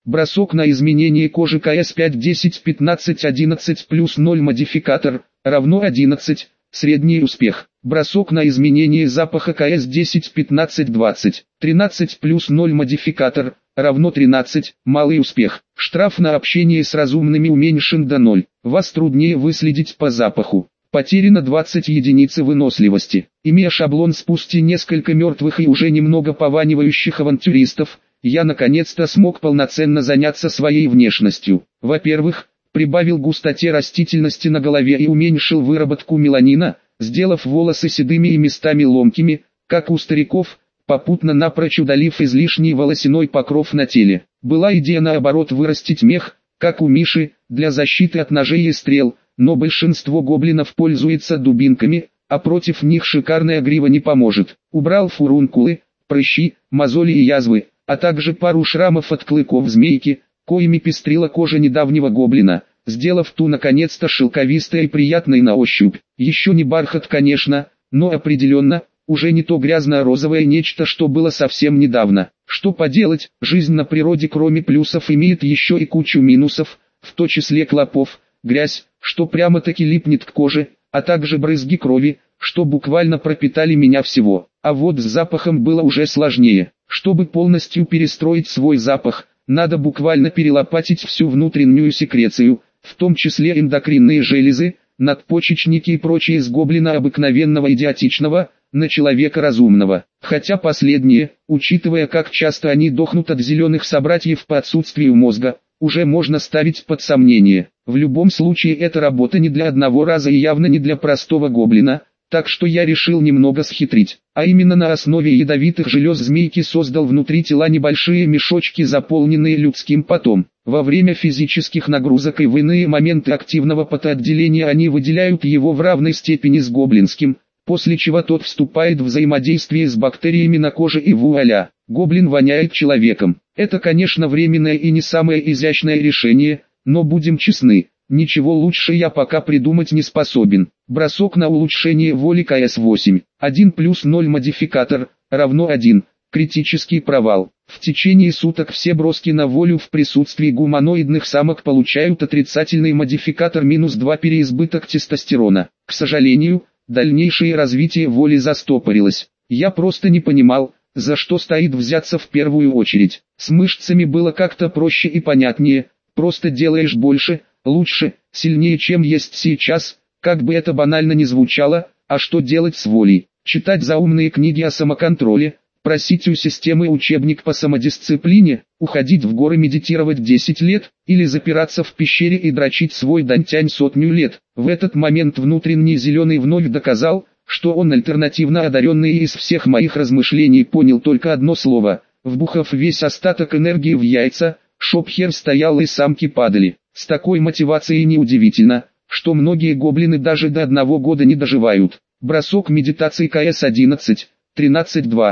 Бросок на изменение кожи КС 5 10 15 11 плюс 0 модификатор, равно 11, средний успех. Бросок на изменение запаха КС 10 15 20, 13 плюс 0 модификатор, равно 13, малый успех. Штраф на общение с разумными уменьшен до 0. Вас труднее выследить по запаху. Потеряно 20 единиц выносливости. Имея шаблон «Спусти несколько мертвых и уже немного пованивающих авантюристов», я наконец-то смог полноценно заняться своей внешностью. Во-первых, прибавил густоте растительности на голове и уменьшил выработку меланина, сделав волосы седыми и местами ломкими, как у стариков, попутно напрочь удалив излишний волосяной покров на теле. Была идея наоборот вырастить мех, как у Миши, для защиты от ножей и стрел, но большинство гоблинов пользуется дубинками, а против них шикарная грива не поможет. Убрал фурункулы, прыщи, мозоли и язвы, а также пару шрамов от клыков змейки, коими пестрила кожа недавнего гоблина, сделав ту наконец-то шелковистой и приятной на ощупь. Еще не бархат, конечно, но определенно, уже не то грязно-розовое нечто, что было совсем недавно. Что поделать, жизнь на природе кроме плюсов имеет еще и кучу минусов, в то числе клопов, грязь, что прямо-таки липнет к коже, а также брызги крови, что буквально пропитали меня всего. А вот с запахом было уже сложнее. Чтобы полностью перестроить свой запах, надо буквально перелопатить всю внутреннюю секрецию, в том числе эндокринные железы, надпочечники и прочее с гоблина обыкновенного идиотичного, на человека разумного. Хотя последние, учитывая как часто они дохнут от зеленых собратьев по отсутствию мозга, уже можно ставить под сомнение. В любом случае эта работа не для одного раза и явно не для простого гоблина, так что я решил немного схитрить. А именно на основе ядовитых желез змейки создал внутри тела небольшие мешочки, заполненные людским потом. Во время физических нагрузок и в иные моменты активного потоотделения они выделяют его в равной степени с гоблинским, после чего тот вступает в взаимодействие с бактериями на коже и вуаля, гоблин воняет человеком. Это, конечно, временное и не самое изящное решение, но будем честны, ничего лучше я пока придумать не способен. Бросок на улучшение воли КС-8. 1 плюс 0 модификатор, равно 1. Критический провал. В течение суток все броски на волю в присутствии гуманоидных самок получают отрицательный модификатор -2 переизбыток тестостерона. К сожалению, дальнейшее развитие воли застопорилось. Я просто не понимал, за что стоит взяться в первую очередь. С мышцами было как-то проще и понятнее, просто делаешь больше, лучше, сильнее, чем есть сейчас, как бы это банально ни звучало. А что делать с волей? Читать заумные книги о самоконтроле, просить у системы учебник по самодисциплине, уходить в горы медитировать 10 лет, или запираться в пещере и дрочить свой дантянь 100 лет. В этот момент внутренний зеленый вновь доказал, что он альтернативно одаренный, и из всех моих размышлений понял только одно слово. Вбухав весь остаток энергии в яйца, Шопхер стоял и самки падали. С такой мотивацией неудивительно, что многие гоблины даже до 1 года не доживают. Бросок медитации КС-11, 13-2,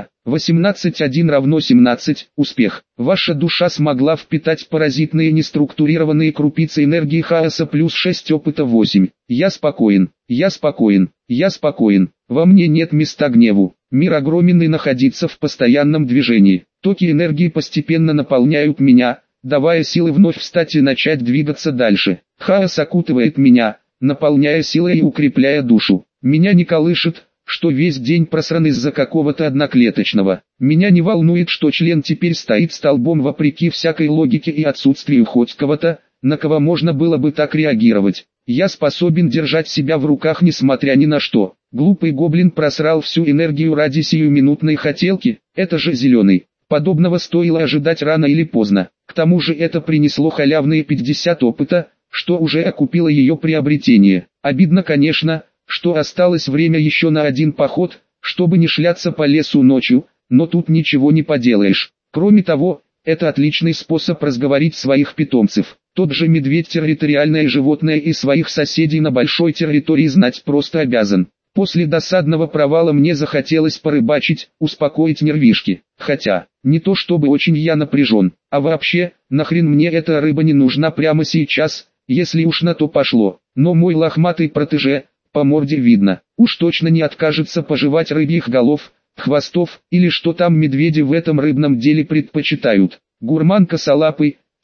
18-1 равно 17, успех. Ваша душа смогла впитать паразитные неструктурированные крупицы энергии хаоса плюс 6 опыта 8. Я спокоен, я спокоен, я спокоен. Во мне нет места гневу. Мир огромен и находится в постоянном движении. Токи энергии постепенно наполняют меня, давая силы вновь встать и начать двигаться дальше. Хаос окутывает меня, наполняя силой и укрепляя душу. Меня не колышет, что весь день просран из-за какого-то одноклеточного. Меня не волнует, что член теперь стоит столбом вопреки всякой логике и отсутствию хоть кого-то, на кого можно было бы так реагировать. Я способен держать себя в руках несмотря ни на что. Глупый гоблин просрал всю энергию ради сиюминутной хотелки, это же зеленый. Подобного стоило ожидать рано или поздно. К тому же это принесло халявные 50 опыта, что уже окупило ее приобретение. Обидно, конечно, что осталось время еще на один поход, чтобы не шляться по лесу ночью, но тут ничего не поделаешь. Кроме того, это отличный способ разговорить своих питомцев. Тот же медведь территориальное животное и своих соседей на большой территории знать просто обязан. После досадного провала мне захотелось порыбачить, успокоить нервишки. Хотя, не то чтобы очень я напряжен, а вообще, нахрен мне эта рыба не нужна прямо сейчас, если уж на то пошло. Но мой лохматый протеже, по морде видно, уж точно не откажется пожевать рыбьих голов, хвостов, или что там медведи в этом рыбном деле предпочитают. Гурман косолапый,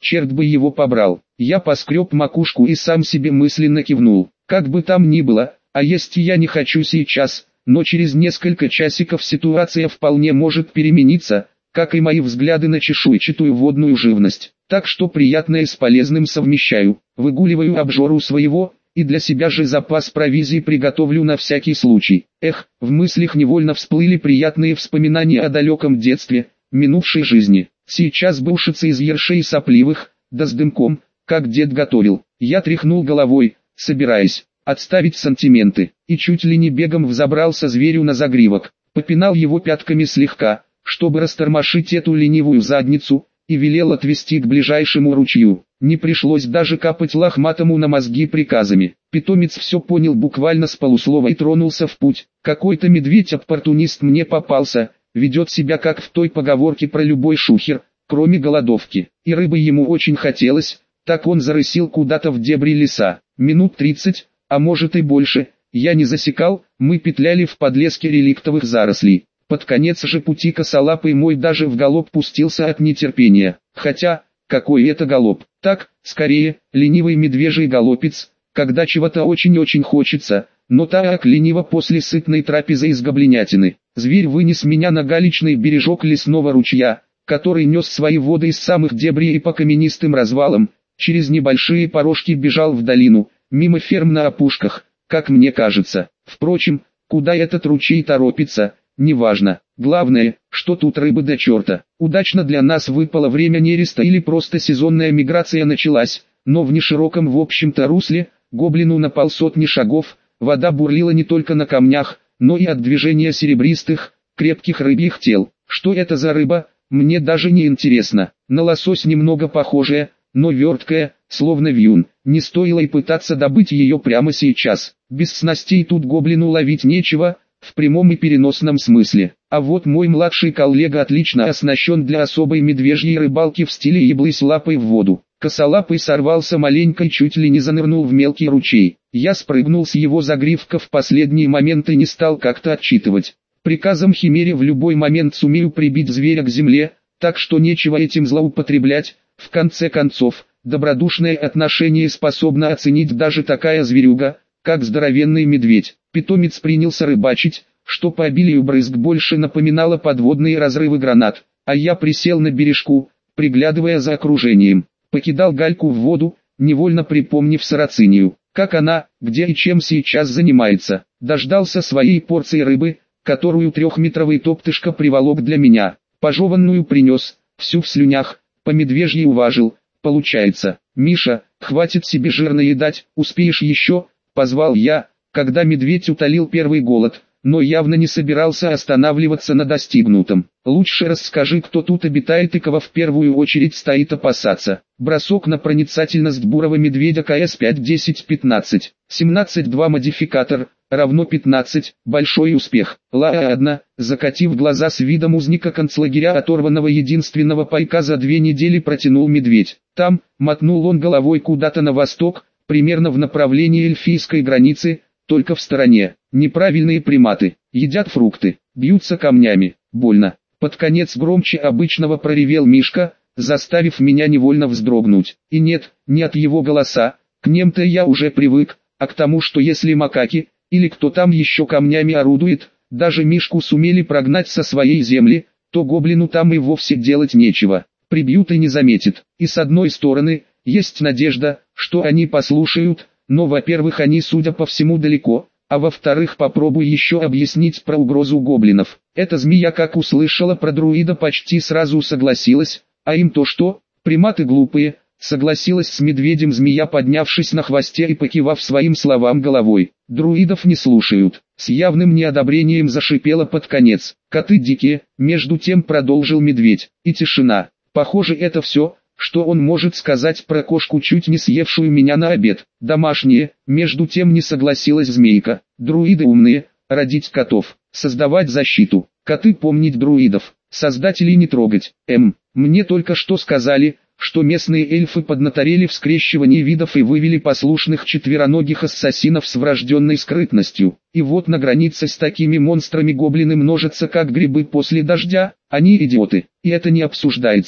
черт бы его побрал. Я поскреб макушку и сам себе мысленно кивнул. Как бы там ни было, а есть я не хочу сейчас, но через несколько часиков ситуация вполне может перемениться, как и мои взгляды на чешуйчатую водную живность. Так что приятное с полезным совмещаю, выгуливаю обжору своего, и для себя же запас провизии приготовлю на всякий случай. Эх, в мыслях невольно всплыли приятные вспоминания о далеком детстве, минувшей жизни. Сейчас бы ушиться из ершей сопливых, да с дымком, как дед готовил. Я тряхнул головой, собираясь отставить сантименты, и чуть ли не бегом взобрался зверю на загривок, попинал его пятками слегка, чтобы растормошить эту ленивую задницу, и велел отвести к ближайшему ручью. Не пришлось даже капать лохматому на мозги приказами. Питомец все понял буквально с полуслова и тронулся в путь. Какой-то медведь-оппортунист мне попался, ведет себя как в той поговорке про любой шухер, кроме голодовки. И рыбы ему очень хотелось, так он зарысил куда-то в дебри леса. Минут 30, а может и больше, я не засекал, мы петляли в подлеске реликтовых зарослей. Под конец же пути косолапый мой даже в галоп пустился от нетерпения. Хотя, какой это галоп? Так, скорее, ленивый медвежий галопец, когда чего-то очень-очень хочется, но так лениво после сытной трапезы из гоблинятины. Зверь вынес меня на галечный бережок лесного ручья, который нес свои воды из самых дебрей и по каменистым развалам, через небольшие порожки бежал в долину, мимо ферм на опушках, как мне кажется. Впрочем, куда этот ручей торопится, неважно. Главное, что тут рыбы до черта. Удачно для нас выпало время нереста или просто сезонная миграция началась, но в нешироком в общем-то русле, гоблину на полсотни шагов, вода бурлила не только на камнях, но и от движения серебристых, крепких рыбьих тел. Что это за рыба, мне даже не интересно. На лосось немного похожая, но верткая, словно вьюн. Не стоило и пытаться добыть ее прямо сейчас. Без снастей тут гоблину ловить нечего, в прямом и переносном смысле. А вот мой младший коллега отлично оснащен для особой медвежьей рыбалки в стиле еблысь лапой в воду. Косолапый сорвался маленько и чуть ли не занырнул в мелкий ручей. Я спрыгнул с его загривка в последний момент и не стал как-то отчитывать. Приказом Химере в любой момент сумею прибить зверя к земле, так что нечего этим злоупотреблять. В конце концов, добродушное отношение способна оценить даже такая зверюга, как здоровенный медведь. Питомец принялся рыбачить, что по обилию брызг больше напоминало подводные разрывы гранат, а я присел на бережку, приглядывая за окружением. Покидал гальку в воду, невольно припомнив сарацинию, как она, где и чем сейчас занимается. Дождался своей порции рыбы, которую трехметровый топтышка приволок для меня. Пожеванную принес, всю в слюнях, по медвежьи уважил. Получается, Миша, хватит себе жирно едать, успеешь еще, позвал я, когда медведь утолил первый голод, но явно не собирался останавливаться на достигнутом. Лучше расскажи, кто тут обитает и кого в первую очередь стоит опасаться. Бросок на проницательность бурого медведя КС-5-10-15, 17-2 модификатор, равно 15, большой успех. Ладно, закатив глаза с видом узника концлагеря, оторванного единственного пайка за 2 недели, протянул медведь. Там, мотнул он головой куда-то на восток, примерно в направлении эльфийской границы, только в стороне. Неправильные приматы, едят фрукты, бьются камнями, больно. Под конец громче обычного проревел Мишка, заставив меня невольно вздрогнуть. И нет, не от его голоса, к ним-то я уже привык, а к тому, что если макаки, или кто там еще камнями орудует, даже Мишку сумели прогнать со своей земли, то гоблину там и вовсе делать нечего. Прибьют и не заметит. И с одной стороны, есть надежда, что они послушают, но во-первых они, судя по всему, далеко, а во-вторых попробуй еще объяснить про угрозу гоблинов. Эта змея, как услышала про друида, почти сразу согласилась, а им то что, приматы глупые, согласилась с медведем змея, поднявшись на хвосте и покивав своим словам головой. Друидов не слушают. С явным неодобрением зашипела под конец. Коты дикие, между тем продолжил медведь. И тишина. Похоже, это все, что он может сказать про кошку, чуть не съевшую меня на обед. Домашние, между тем не согласилась змейка. Друиды умные, родить котов, создавать защиту. Коты помнить друидов, создателей не трогать. Мне только что сказали, что местные эльфы поднаторели в скрещивании видов и вывели послушных четвероногих ассасинов с врожденной скрытностью. И вот на границе с такими монстрами гоблины множатся как грибы после дождя, они идиоты, и это не обсуждается.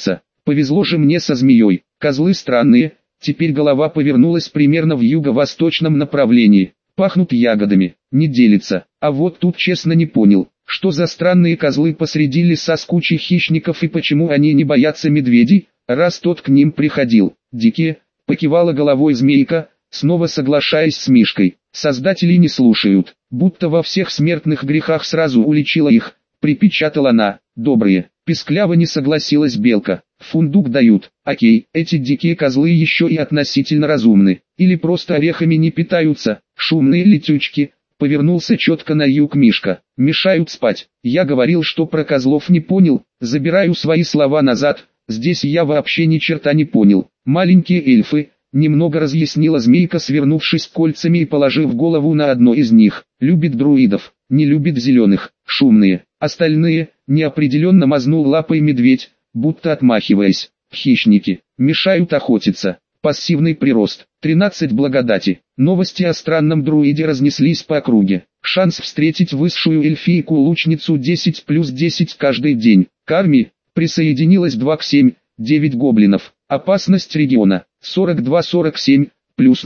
Повезло же мне со змеей. Козлы странные. Теперь голова повернулась примерно в юго-восточном направлении. Пахнут ягодами, не делится. А вот тут честно не понял, что за странные козлы посреди леса с кучей хищников и почему они не боятся медведей, раз тот к ним приходил. Дикие, покивала головой змейка, снова соглашаясь с Мишкой. Создатели не слушают, будто во всех смертных грехах сразу уличила их, припечатала она. Добрые, пискляво не согласилась белка. Фундук дают. Окей, эти дикие козлы еще и относительно разумны. Или просто орехами не питаются. Шумные летючки. Повернулся четко на юг Мишка. Мешают спать. Я говорил, что про козлов не понял. Забираю свои слова назад. Здесь я вообще ни черта не понял. Маленькие эльфы. Немного разъяснила змейка, свернувшись кольцами и положив голову на одно из них. Любит друидов. Не любит зеленых. Шумные. Остальные. Неопределенно мазнул лапой медведь, будто отмахиваясь. Хищники. Мешают охотиться. Пассивный прирост. 13 благодати. Новости о странном друиде разнеслись по округе. Шанс встретить высшую эльфийку-лучницу 10+10 каждый день. К армии присоединилось 2 к 7, 9 гоблинов. Опасность региона 42-47, плюс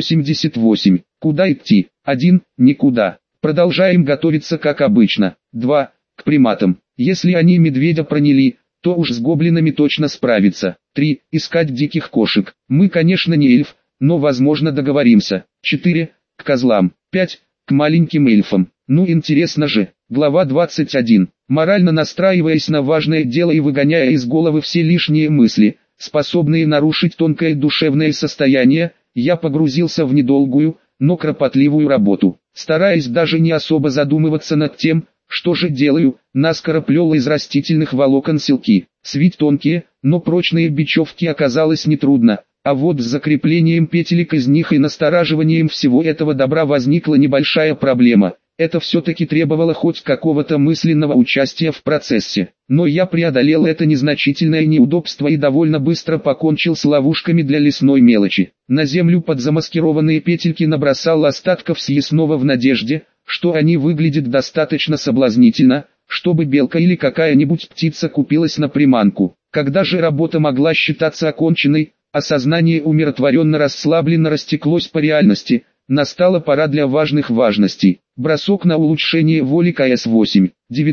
0,88. Куда идти? 1. Никуда. Продолжаем готовиться как обычно. 2. К приматам. Если они медведя проняли, то уж с гоблинами точно справиться. 3. Искать диких кошек. Мы, конечно, не эльф, но возможно договоримся. 4. К козлам. 5. К маленьким эльфам. Ну интересно же. Глава 21. Морально настраиваясь на важное дело и выгоняя из головы все лишние мысли, способные нарушить тонкое душевное состояние, я погрузился в недолгую, но кропотливую работу. Стараясь даже не особо задумываться над тем, что же делаю, наскоро плел из растительных волокон селки. Свить тонкие, но прочные бечевки оказалось нетрудно, а вот с закреплением петелек из них и настораживанием всего этого добра возникла небольшая проблема. Это все-таки требовало хоть какого-то мысленного участия в процессе. Но я преодолел это незначительное неудобство и довольно быстро покончил с ловушками для лесной мелочи. На землю под замаскированные петельки набросал остатков съестного в надежде, что они выглядят достаточно соблазнительно, чтобы белка или какая-нибудь птица купилась на приманку. Когда же работа могла считаться оконченной, а сознание умиротворенно расслабленно растеклось по реальности, настала пора для важных важностей. Бросок на улучшение воли КС-8.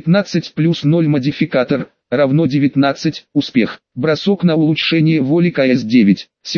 19 плюс 0 модификатор, равно 19, успех. Бросок на улучшение воли КС-9.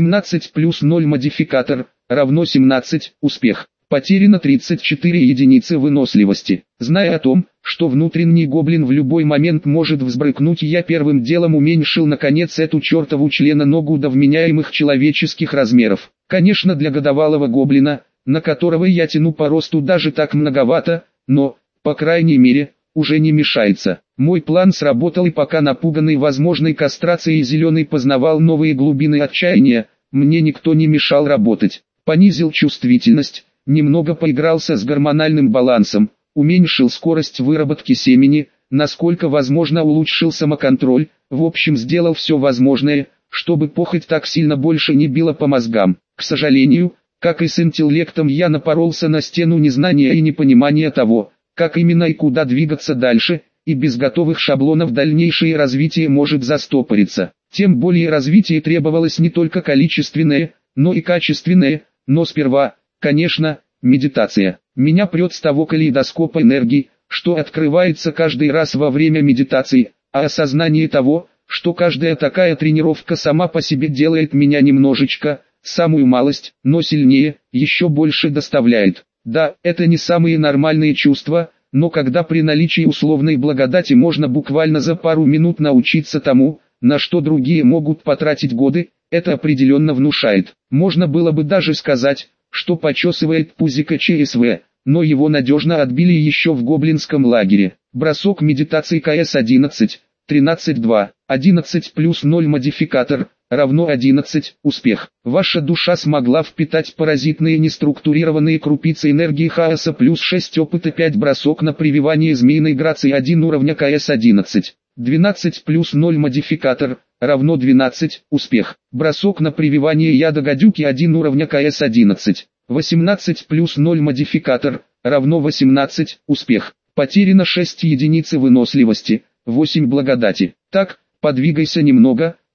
17 плюс 0 модификатор, равно 17, успех. Потеряно 34 единицы выносливости. Зная о том, что внутренний гоблин в любой момент может взбрыкнуть, я первым делом уменьшил наконец эту чертову членоногу до вменяемых человеческих размеров. Конечно, для годовалого гоблина, на которого я тяну по росту, даже так многовато, но, по крайней мере, уже не мешается. Мой план сработал, и пока напуганный возможной кастрацией зеленый познавал новые глубины отчаяния, мне никто не мешал работать. Понизил чувствительность, немного поигрался с гормональным балансом, уменьшил скорость выработки семени, насколько возможно улучшил самоконтроль, в общем сделал все возможное, чтобы похоть так сильно больше не била по мозгам. К сожалению, как и с интеллектом, я напоролся на стену незнания и непонимания того, как именно и куда двигаться дальше, и без готовых шаблонов дальнейшее развитие может застопориться. Тем более развитие требовалось не только количественное, но и качественное, но сперва, конечно, медитация. Меня прет с того калейдоскопа энергии, что открывается каждый раз во время медитации, а осознание того, что каждая такая тренировка сама по себе делает меня немножечко, самую малость, но сильнее, еще больше доставляет. Да, это не самые нормальные чувства, но когда при наличии условной благодати можно буквально за пару минут научиться тому, на что другие могут потратить годы, это определенно внушает. Можно было бы даже сказать, что почесывает пузико ЧСВ, но его надежно отбили еще в гоблинском лагере. Бросок медитации КС-11, 13-2, 11 плюс 0 модификатор, равно 11, успех. Ваша душа смогла впитать паразитные неструктурированные крупицы энергии хаоса, плюс 6 опыта, 5 бросок на прививание змеиной грации 1 уровня КС-11. 12 плюс 0 модификатор, равно 12, успех. Бросок на прививание яда гадюки 1 уровня КС-11. 18 плюс 0 модификатор, равно 18, успех. Потеряно 6 единиц выносливости, 8 благодати. Так, подвигайся немного,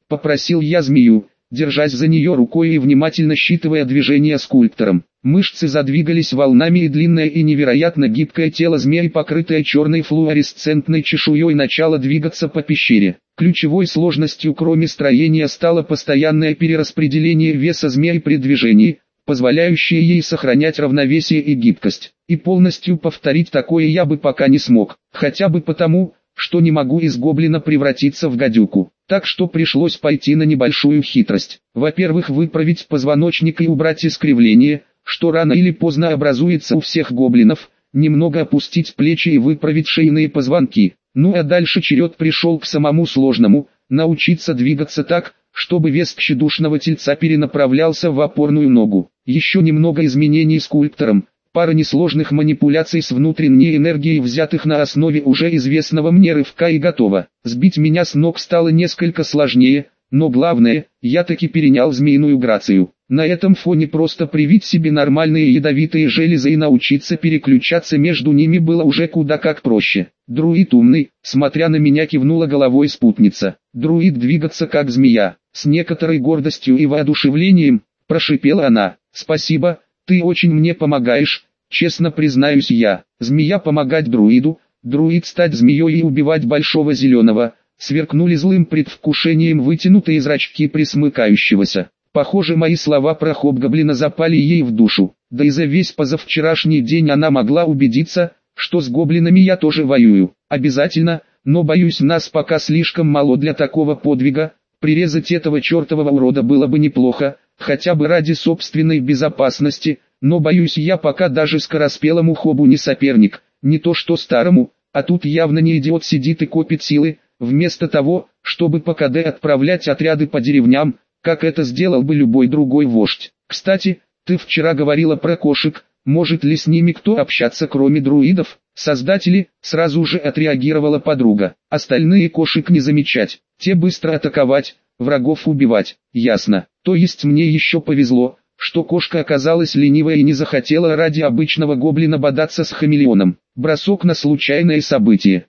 попросил я змею, держась за нее рукой и внимательно считывая движения скульптором. Мышцы задвигались волнами, и длинное и невероятно гибкое тело змеи, покрытое черной флуоресцентной чешуей, начало двигаться по пещере. Ключевой сложностью, кроме строения, стало постоянное перераспределение веса змеи при движении, позволяющее ей сохранять равновесие и гибкость. И полностью повторить такое я бы пока не смог, хотя бы потому, что не могу из гоблина превратиться в гадюку. Так что пришлось пойти на небольшую хитрость. Во-первых, выправить позвоночник и убрать искривление, что рано или поздно образуется у всех гоблинов, немного опустить плечи и выправить шейные позвонки. Ну а дальше черед пришел к самому сложному, научиться двигаться так, чтобы вес тщедушного тельца перенаправлялся в опорную ногу. Еще немного изменений скульптором, пара несложных манипуляций с внутренней энергией, взятых на основе уже известного мне рывка, и готово. Сбить меня с ног стало несколько сложнее, но главное, я таки перенял змеиную грацию. На этом фоне просто привить себе нормальные ядовитые железы и научиться переключаться между ними было уже куда как проще. Друид умный, смотря на меня, кивнула головой спутница. Друид двигаться как змея, с некоторой гордостью и воодушевлением, прошипела она. Спасибо, ты очень мне помогаешь, честно признаюсь я. Змея помогать друиду, друид стать змеей и убивать большого зеленого. Сверкнули злым предвкушением вытянутые зрачки присмыкающегося. Похоже, мои слова про хобгоблина запали ей в душу. Да и за весь позавчерашний день она могла убедиться, что с гоблинами я тоже воюю. Обязательно, но боюсь, нас пока слишком мало для такого подвига. Прирезать этого чертового урода было бы неплохо, хотя бы ради собственной безопасности, но боюсь, я пока даже скороспелому хобу не соперник, не то что старому, а тут явно не идиот сидит и копит силы, вместо того, чтобы по КД отправлять отряды по деревням, как это сделал бы любой другой вождь. Кстати, ты вчера говорила про кошек, может ли с ними кто общаться кроме друидов? Создатели, сразу же отреагировала подруга. Остальные кошек не замечать, те быстро атаковать, врагов убивать. Ясно. То есть мне еще повезло, что кошка оказалась ленивой и не захотела ради обычного гоблина бодаться с хамелеоном. Бросок на случайное событие.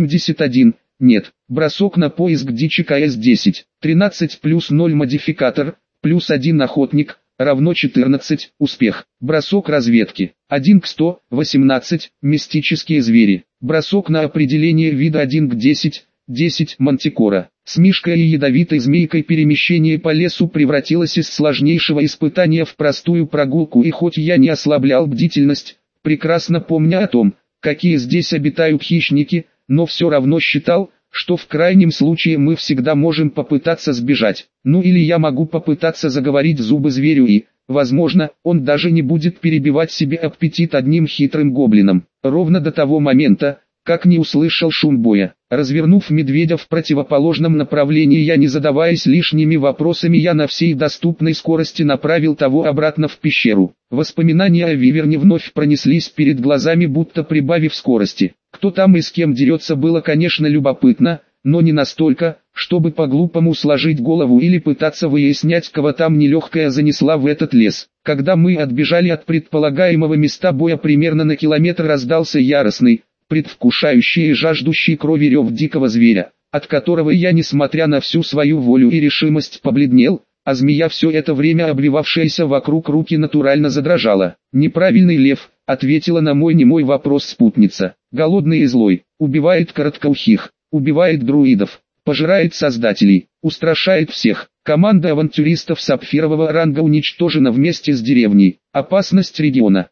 81. Нет, бросок на поиск дичи КС-10, 13 плюс 0 модификатор, плюс 1 охотник, равно 14, успех. Бросок разведки, 1 к 100, 18, мистические звери. Бросок на определение вида 1 к 10, 10, мантикора. С мишкой и ядовитой змейкой перемещение по лесу превратилось из сложнейшего испытания в простую прогулку, и хоть я не ослаблял бдительность, прекрасно помня о том, какие здесь обитают хищники, но все равно считал, что в крайнем случае мы всегда можем попытаться сбежать. Ну или я могу попытаться заговорить зубы зверю и, возможно, он даже не будет перебивать себе аппетит одним хитрым гоблином. Ровно до того момента, как не услышал шум боя. Развернув медведя в противоположном направлении, я, не задаваясь лишними вопросами, я на всей доступной скорости направил того обратно в пещеру. Воспоминания о Виверне вновь пронеслись перед глазами, будто прибавив скорости. Кто там и с кем дерется, было, конечно, любопытно, но не настолько, чтобы по-глупому сложить голову или пытаться выяснять, кого там нелегкая занесла в этот лес. Когда мы отбежали от предполагаемого места боя примерно на километр, раздался яростный, предвкушающий и жаждущий крови рев дикого зверя, от которого я, несмотря на всю свою волю и решимость, побледнел, а змея, все это время обвивавшаяся вокруг руки, натурально задрожала. «Неправильный лев», — ответила на мой немой вопрос спутница. «Голодный и злой, убивает короткоухих, убивает друидов, пожирает создателей, устрашает всех. Команда авантюристов сапфирового ранга уничтожена вместе с деревней. Опасность региона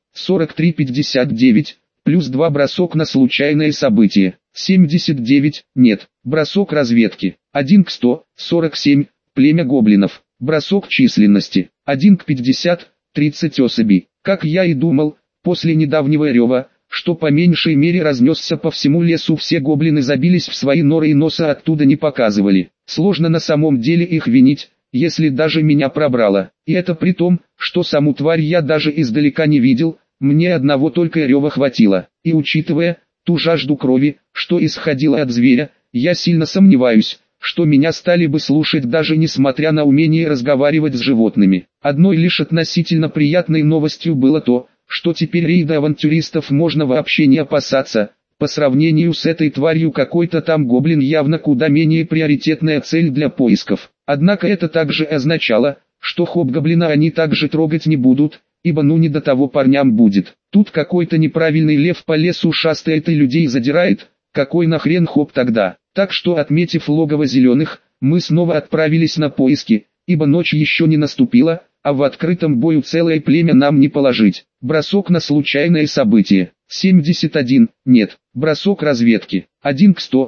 43-59, плюс 2 бросок на случайное событие. 79, нет, бросок разведки. 1 к 100, 47, племя гоблинов. Бросок численности. 1 к 50, 30 особей. Как я и думал, после недавнего рева, что по меньшей мере разнесся по всему лесу, все гоблины забились в свои норы и носа оттуда не показывали. Сложно на самом деле их винить, если даже меня пробрало. И это при том, что саму тварь я даже издалека не видел, мне одного только рева хватило. И учитывая ту жажду крови, что исходила от зверя, я сильно сомневаюсь, что меня стали бы слушать, даже несмотря на умение разговаривать с животными. Одной лишь относительно приятной новостью было то, что теперь рейда авантюристов можно вообще не опасаться, По сравнению с этой тварью какой-то там гоблин явно куда менее приоритетная цель для поисков. Однако это также означало, что хобгоблина они также трогать не будут, ибо ну не до того парням будет. Тут какой-то неправильный лев по лесу шастает и людей задирает, какой нахрен хоб тогда? Так что, отметив логово зеленых, мы снова отправились на поиски, ибо ночь еще не наступила, а в открытом бою целое племя нам не положить. Бросок на случайное событие. 71, нет. Бросок разведки. 1 к 100,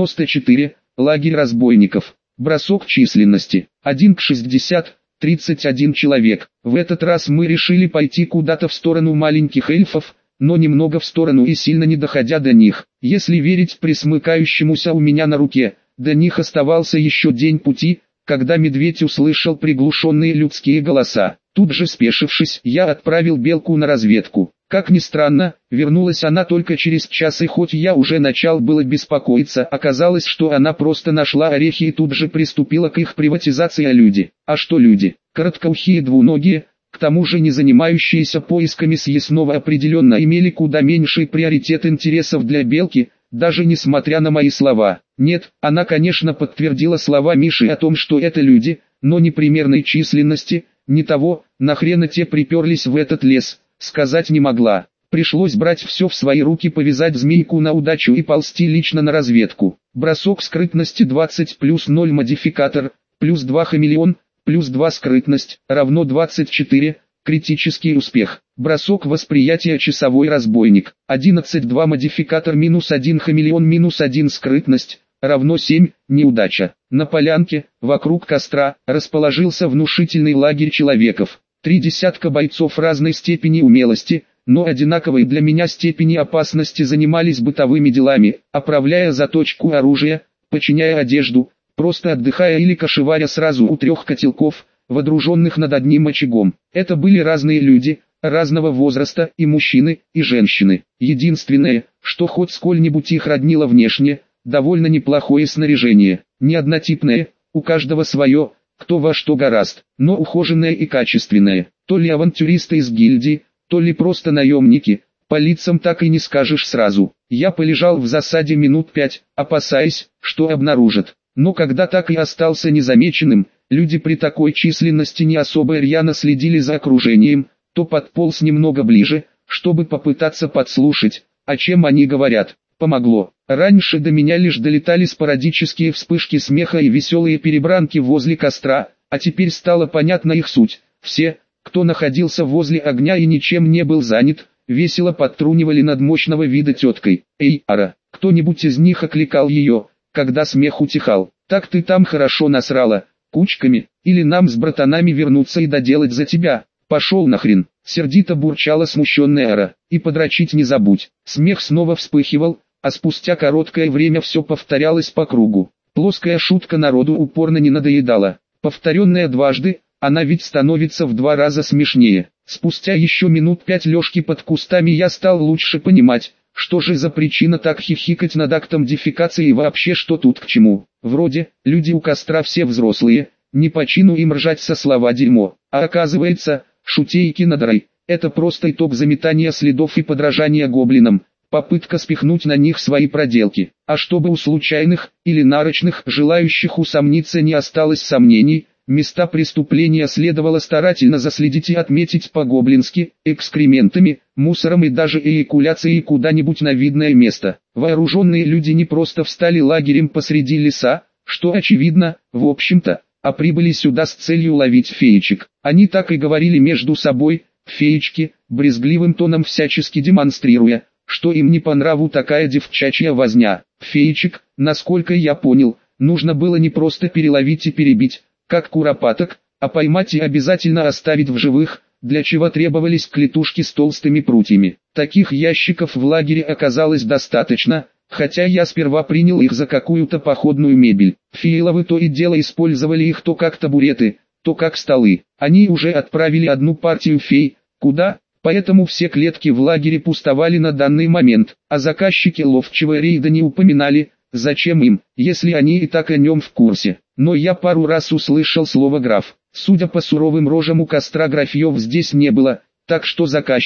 94, лагерь разбойников. Бросок численности. 1 к 60, 31 человек. В этот раз мы решили пойти куда-то в сторону маленьких эльфов, но немного в сторону и сильно не доходя до них. Если верить присмыкающемуся у меня на руке, до них оставался еще день пути, когда медведь услышал приглушенные людские голоса. Тут же спешившись, я отправил белку на разведку. Как ни странно, вернулась она только через час, и хоть я уже начал было беспокоиться, оказалось, что она просто нашла орехи и тут же приступила к их приватизации. А люди? А что люди? Короткоухие двуногие, к тому же не занимающиеся поисками съестного, определенно имели куда меньший приоритет интересов для белки, даже несмотря на мои слова. Нет, она конечно подтвердила слова Миши о том, что это люди, но не примерной численности, не того, нахрена те приперлись в этот лес, сказать не могла. Пришлось брать все в свои руки, повязать змейку на удачу и ползти лично на разведку. Бросок скрытности 20 плюс 0 модификатор, плюс 2 хамелеон, плюс 2 скрытность, равно 24, критический успех. Бросок восприятия часовой разбойник, 11-2 модификатор минус 1 хамелеон минус 1 скрытность, равно 7, неудача. На полянке, вокруг костра, расположился внушительный лагерь человеков. 3 десятка бойцов разной степени умелости, но одинаковой для меня степени опасности занимались бытовыми делами, оправляя заточку оружия, починяя одежду, просто отдыхая или кошеваря сразу у 3 котелков, водруженных над одним очагом. Это были разные люди, разного возраста, и мужчины, и женщины. Единственное, что хоть сколь-нибудь их роднило внешне, довольно неплохое снаряжение, не однотипное, у каждого свое, кто во что горазд, но ухоженное и качественное. То ли авантюристы из гильдии, то ли просто наемники, по лицам так и не скажешь сразу. Я полежал в засаде минут 5, опасаясь, что обнаружат. Но когда так и остался незамеченным, люди при такой численности не особо рьяно следили за окружением, то подполз немного ближе, чтобы попытаться подслушать, о чем они говорят. Помогло. Раньше до меня лишь долетали спорадические вспышки смеха и веселые перебранки возле костра, а теперь стало понятна их суть. Все, кто находился возле огня и ничем не был занят, весело подтрунивали над мощного вида теткой. «Эй, Ара!» Кто-нибудь из них окликал ее, когда смех утихал. «Так ты там хорошо насрала, кучками, или нам с братанами вернуться и доделать за тебя?» «Пошел нахрен!» Сердито бурчала смущенная Ара. «И подрочить не забудь!» Смех снова вспыхивал, а спустя короткое время все повторялось по кругу. Плоская шутка народу упорно не надоедала. Повторенная дважды, она ведь становится в 2 раза смешнее. Спустя еще минут 5 лежки под кустами я стал лучше понимать, что же за причина так хихикать над актом дефекации и вообще что тут к чему. Вроде, люди у костра все взрослые, не по чину им ржать со слова дерьмо. А оказывается, шутейки над Рой — это просто итог заметания следов и подражания гоблинам. Попытка спихнуть на них свои проделки. А чтобы у случайных или нарочных желающих усомниться не осталось сомнений, места преступления следовало старательно заследить и отметить по-гоблински, экскрементами, мусором и даже эякуляцией куда-нибудь на видное место. Вооруженные люди не просто встали лагерем посреди леса, что очевидно, в общем-то, а прибыли сюда с целью ловить феечек. Они так и говорили между собой, феечки, брезгливым тоном всячески демонстрируя, что им не по нраву такая девчачья возня. Феечек, насколько я понял, нужно было не просто переловить и перебить, как куропаток, а поймать и обязательно оставить в живых, для чего требовались клетушки с толстыми прутьями. Таких ящиков в лагере оказалось достаточно, хотя я сперва принял их за какую-то походную мебель. Фейловы то и дело использовали их то как табуреты, то как столы. Они уже отправили одну партию фей, куда? Поэтому все клетки в лагере пустовали на данный момент, а заказчики ловчего рейда не упоминали, зачем им, если они и так о нем в курсе. Но я пару раз услышал слово «граф». Судя по суровым рожам у костра графьев здесь не было, так что заказчик,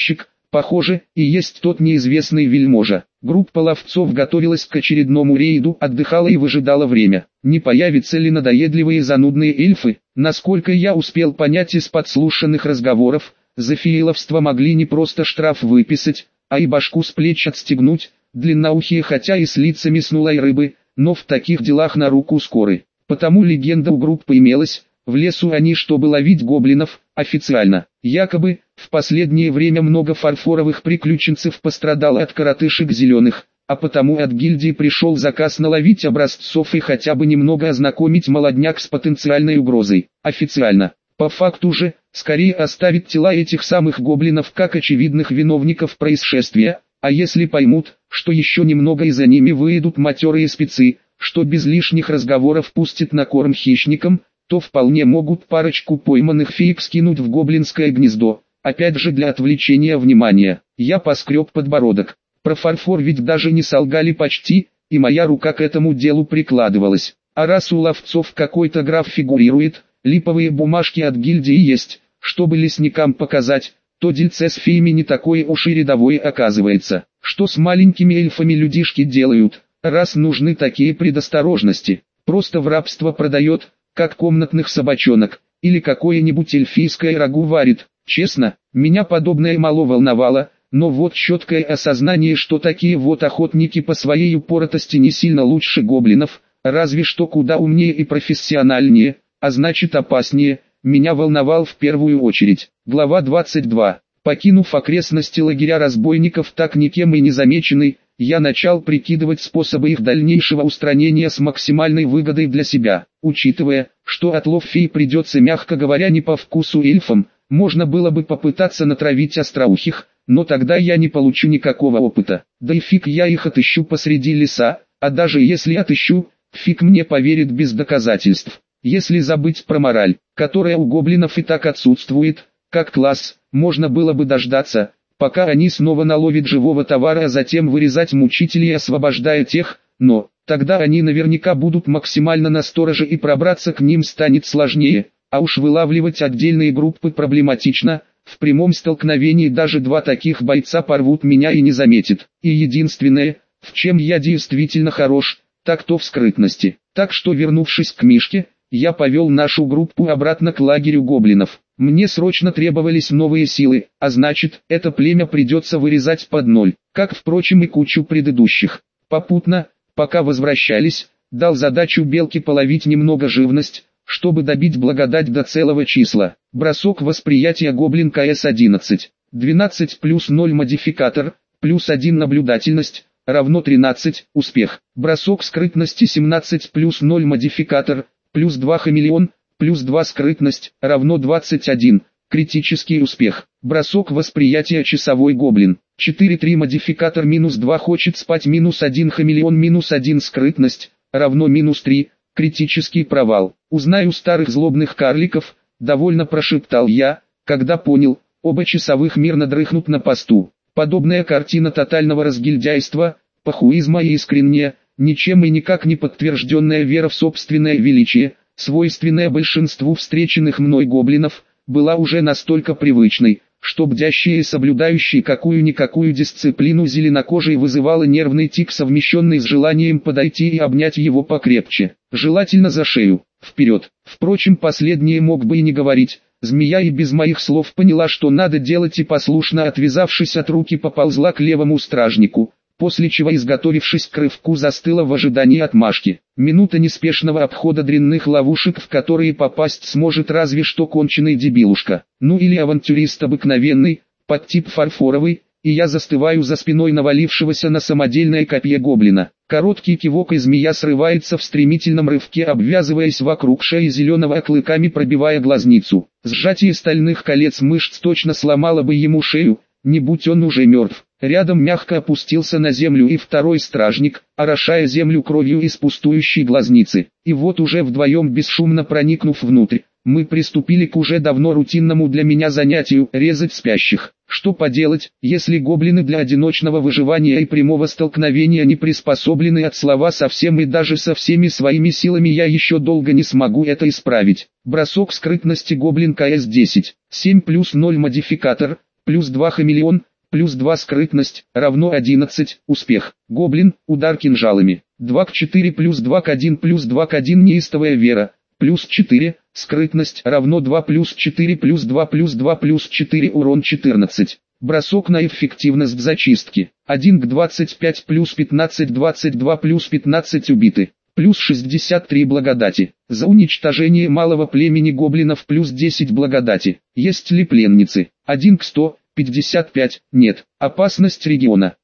Похоже, и есть тот неизвестный вельможа. Группа ловцов готовилась к очередному рейду, отдыхала и выжидала время. Не появятся ли надоедливые занудные эльфы? Насколько я успел понять из подслушанных разговоров, за фииловство могли не просто штраф выписать, а и башку с плеч отстегнуть. Длинноухие хотя и с лицами снулой рыбы, но в таких делах на руку скоры. Потому легенда у группы имелась. В лесу они, чтобы ловить гоблинов, официально. Якобы, в последнее время много фарфоровых приключенцев пострадало от коротышек зеленых, а потому от гильдии пришел заказ наловить образцов и хотя бы немного ознакомить молодняк с потенциальной угрозой. Официально. По факту же, скорее оставить тела этих самых гоблинов как очевидных виновников происшествия, а если поймут, что еще немного и за ними выйдут матерые спецы, что без лишних разговоров пустят на корм хищникам, то вполне могут парочку пойманных феек скинуть в гоблинское гнездо, опять же для отвлечения внимания. Я поскреб подбородок. Про фарфор ведь даже не солгали почти, и моя рука к этому делу прикладывалась. А раз у ловцов какой-то граф фигурирует, липовые бумажки от гильдии есть, чтобы лесникам показать, то дельце с феями не такое уж и рядовое оказывается. Что с маленькими эльфами людишки делают, раз нужны такие предосторожности? Просто в рабство продает, как комнатных собачонок, или какое-нибудь эльфийское рагу варит. Честно, меня подобное мало волновало, но вот четкое осознание, что такие вот охотники по своей упоротости не сильно лучше гоблинов, разве что куда умнее и профессиональнее, а значит опаснее, меня волновал в первую очередь. Глава 22. Покинув окрестности лагеря разбойников так никем и не замеченный, я начал прикидывать способы их дальнейшего устранения с максимальной выгодой для себя. Учитывая, что отлов фей придется, мягко говоря, не по вкусу эльфам, можно было бы попытаться натравить остроухих, но тогда я не получу никакого опыта. Да и фиг я их отыщу посреди леса, а даже если отыщу, фиг мне поверит без доказательств. Если забыть про мораль, которая у гоблинов и так отсутствует, как класс, можно было бы дождаться, пока они снова наловят живого товара, а затем вырезать мучителей, освобождая тех, но тогда они наверняка будут максимально настороже и пробраться к ним станет сложнее, а уж вылавливать отдельные группы проблематично. В прямом столкновении даже два таких бойца порвут меня и не заметят. И единственное, в чем я действительно хорош, так то в скрытности. Так что, вернувшись к Мишке, я повел нашу группу обратно к лагерю гоблинов. Мне срочно требовались новые силы, а значит, это племя придется вырезать под ноль, как, впрочем, и кучу предыдущих. Попутно, пока возвращались, дал задачу Белке половить немного живность, чтобы добить благодать до целого числа. Бросок восприятия гоблин КС-11. 12 плюс 0 модификатор, плюс 1 наблюдательность, равно 13, успех. Бросок скрытности 17 плюс 0 модификатор, плюс 2 хамелеон, плюс 2 скрытность, равно 21, критический успех. Бросок восприятия часовой гоблин. 4-3 модификатор минус 2 хочет спать минус 1 хамелеон минус 1 скрытность, равно минус 3, критический провал. Узнаю старых злобных карликов, довольно прошептал я, когда понял, оба часовых мирно дрыхнут на посту. Подобная картина тотального разгильдяйства, похуизма и искренняя, ничем и никак не подтвержденная вера в собственное величие, свойственная большинству встреченных мной гоблинов, была уже настолько привычной, что бдящие и соблюдающие какую-никакую дисциплину зеленокожие вызывало нервный тик, совмещенный с желанием подойти и обнять его покрепче, желательно за шею, вперед. Впрочем, последнее мог бы и не говорить. Змея и без моих слов поняла, что надо делать, и послушно отвязавшись от руки поползла к левому стражнику, после чего, изготовившись к рывку, застыла в ожидании отмашки. Минута неспешного обхода дрянных ловушек, в которые попасть сможет разве что конченый дебилушка, ну или авантюрист обыкновенный, подтип фарфоровый, и я застываю за спиной навалившегося на самодельное копье гоблина. Короткий кивок, и змея срывается в стремительном рывке, обвязываясь вокруг шеи зеленого, клыками пробивая глазницу. Сжатие стальных колец мышц точно сломало бы ему шею, не будь он уже мертв. Рядом мягко опустился на землю и второй стражник, орошая землю кровью из пустующей глазницы. И вот уже вдвоем, бесшумно проникнув внутрь, мы приступили к уже давно рутинному для меня занятию – резать спящих. Что поделать, если гоблины для одиночного выживания и прямого столкновения не приспособлены от слова совсем, и даже со всеми своими силами я еще долго не смогу это исправить. Бросок скрытности гоблин КС-10. 7 плюс 0 модификатор, плюс 2 хамелеон, плюс 2 скрытность, равно 11, успех. Гоблин, удар кинжалами. 2 к 4 плюс 2 к 1 плюс 2 к 1 неистовая вера, плюс 4, скрытность, равно 2 плюс 4 плюс 2 плюс 2 плюс 4 урон 14. Бросок на эффективность зачистки. 1 к 25 плюс 15 22 плюс 15 убиты. Плюс 63 благодати. За уничтожение малого племени гоблинов плюс 10 благодати. Есть ли пленницы? 1 к 100, 55, нет. Опасность региона.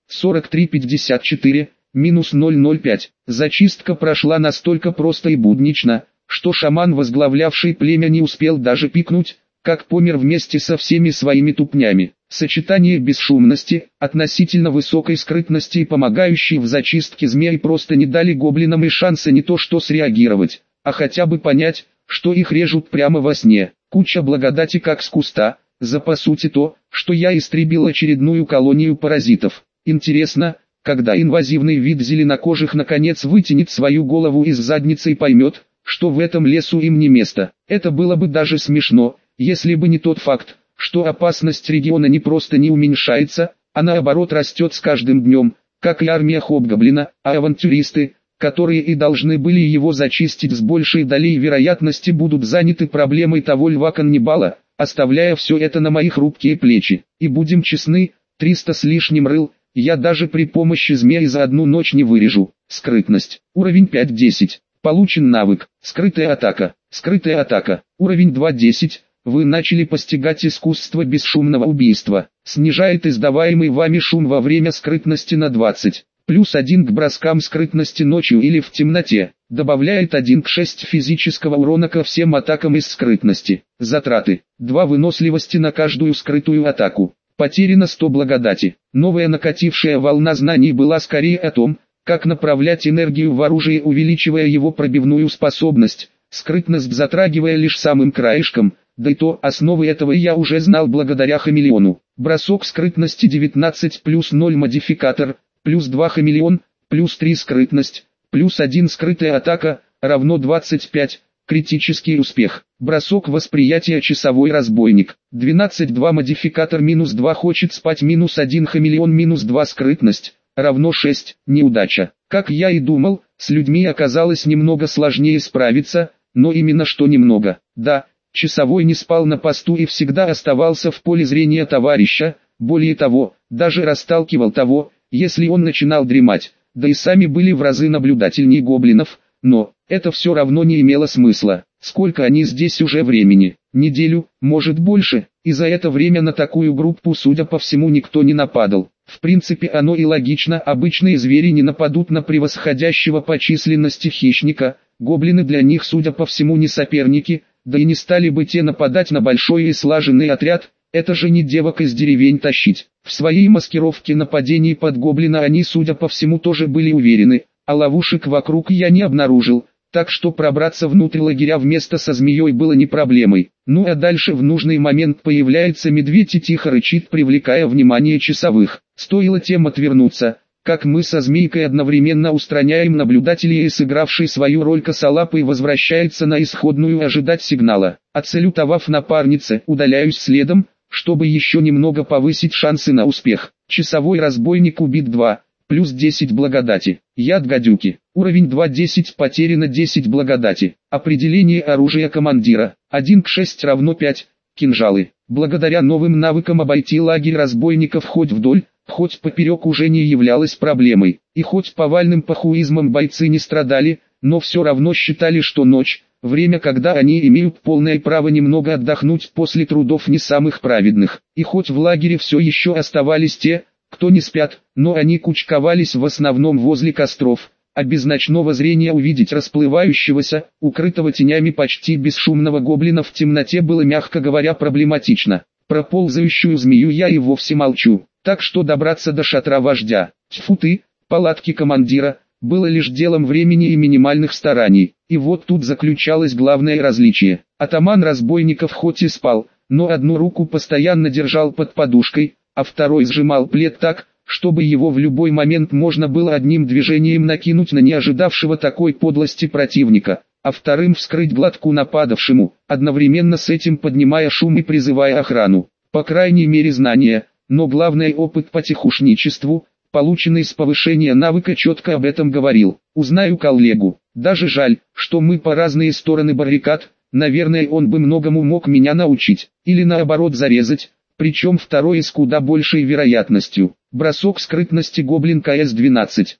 43-54, минус 005. Зачистка прошла настолько просто и буднично, что шаман, возглавлявший племя, не успел даже пикнуть, как помер вместе со всеми своими тупнями. Сочетание бесшумности, относительно высокой скрытности и помогающей в зачистке змей просто не дали гоблинам и шанса не то что среагировать, а хотя бы понять, что их режут прямо во сне. Куча благодати как с куста, за по сути то, что я истребил очередную колонию паразитов. Интересно, когда инвазивный вид зеленокожих наконец вытянет свою голову из задницы и поймет, что в этом лесу им не место. Это было бы даже смешно, если бы не тот факт, что опасность региона не просто не уменьшается, а наоборот растет с каждым днем, как и армия хобгоблина, а авантюристы, которые и должны были его зачистить с большей долей вероятности, будут заняты проблемой того льва-каннибала, оставляя все это на мои хрупкие плечи. И будем честны, 300 с лишним рыл, я даже при помощи змеи за одну ночь не вырежу. Скрытность. Уровень 5-10. Получен навык. Скрытая атака. Скрытая атака. Уровень 2-10. Вы начали постигать искусство бесшумного убийства. Снижает издаваемый вами шум во время скрытности на 20. Плюс 1 к броскам скрытности ночью или в темноте. Добавляет 1 к 6 физического урона ко всем атакам из скрытности. Затраты. 2 выносливости на каждую скрытую атаку. Потеряно 100 благодати. Новая накатившая волна знаний была скорее о том, как направлять энергию в оружие, увеличивая его пробивную способность. Скрытность затрагивая лишь самым краешком, да и то основы этого я уже знал благодаря хамелеону. Бросок скрытности 19 плюс 0 модификатор, плюс 2 хамелеон, плюс 3 скрытность, плюс 1 скрытая атака, равно 25, критический успех. Бросок восприятия часовой разбойник, 12-2 модификатор минус 2 хочет спать минус 1 хамелеон минус 2 скрытность, равно 6, неудача. Как я и думал, с людьми оказалось немного сложнее справиться, но именно что немного. Да, часовой не спал на посту и всегда оставался в поле зрения товарища, более того, даже расталкивал того, если он начинал дремать, да и сами были в разы наблюдательнее гоблинов, но это все равно не имело смысла. Сколько они здесь уже времени? Неделю, может больше, и за это время на такую группу, судя по всему, никто не нападал. В принципе, оно и логично, обычные звери не нападут на превосходящего по численности хищника, гоблины для них, судя по всему, не соперники, да и не стали бы те нападать на большой и слаженный отряд, это же не девок из деревень тащить. В своей маскировке нападений под гоблина они, судя по всему, тоже были уверены, а ловушек вокруг я не обнаружил, так что пробраться внутрь лагеря вместе со змеей было не проблемой. Ну а дальше в нужный момент появляется медведь и тихо рычит, привлекая внимание часовых. Стоило тем отвернуться, как мы со змейкой одновременно устраняем наблюдателей, и сыгравший свою роль косолапый возвращается на исходную ожидать сигнала. Отсалютовав напарнице, удаляюсь следом, чтобы еще немного повысить шансы на успех. Часовой разбойник убит 2, плюс 10 благодати. Яд гадюки. Уровень 2-10, потеряно 10 благодати. Определение оружия командира. 1 к 6 равно 5. Кинжалы. Благодаря новым навыкам обойти лагерь разбойников хоть вдоль, хоть поперек уже не являлось проблемой. И хоть повальным похуизмом бойцы не страдали, но все равно считали, что ночь – время, когда они имеют полное право немного отдохнуть после трудов не самых праведных. И хоть в лагере все еще оставались те, кто не спят, но они кучковались в основном возле костров, а без ночного зрения увидеть расплывающегося, укрытого тенями почти бесшумного гоблина в темноте было, мягко говоря, проблематично. Про ползающую змею я и вовсе молчу, так что добраться до шатра вождя, тьфу ты, палатки командира, было лишь делом времени и минимальных стараний. И вот тут заключалось главное различие. Атаман разбойников хоть и спал, но одну руку постоянно держал под подушкой, а второй сжимал плед так, чтобы его в любой момент можно было одним движением накинуть на неожидавшего такой подлости противника, а вторым вскрыть глотку нападавшему, одновременно с этим поднимая шум и призывая охрану. По крайней мере, знание, но главный опыт по тихушничеству, полученный с повышения навыка, четко об этом говорил. Узнаю коллегу. Даже жаль, что мы по разные стороны баррикад, наверное он бы многому мог меня научить, или наоборот зарезать, причем второе с куда большей вероятностью. Бросок скрытности гоблин КС-12,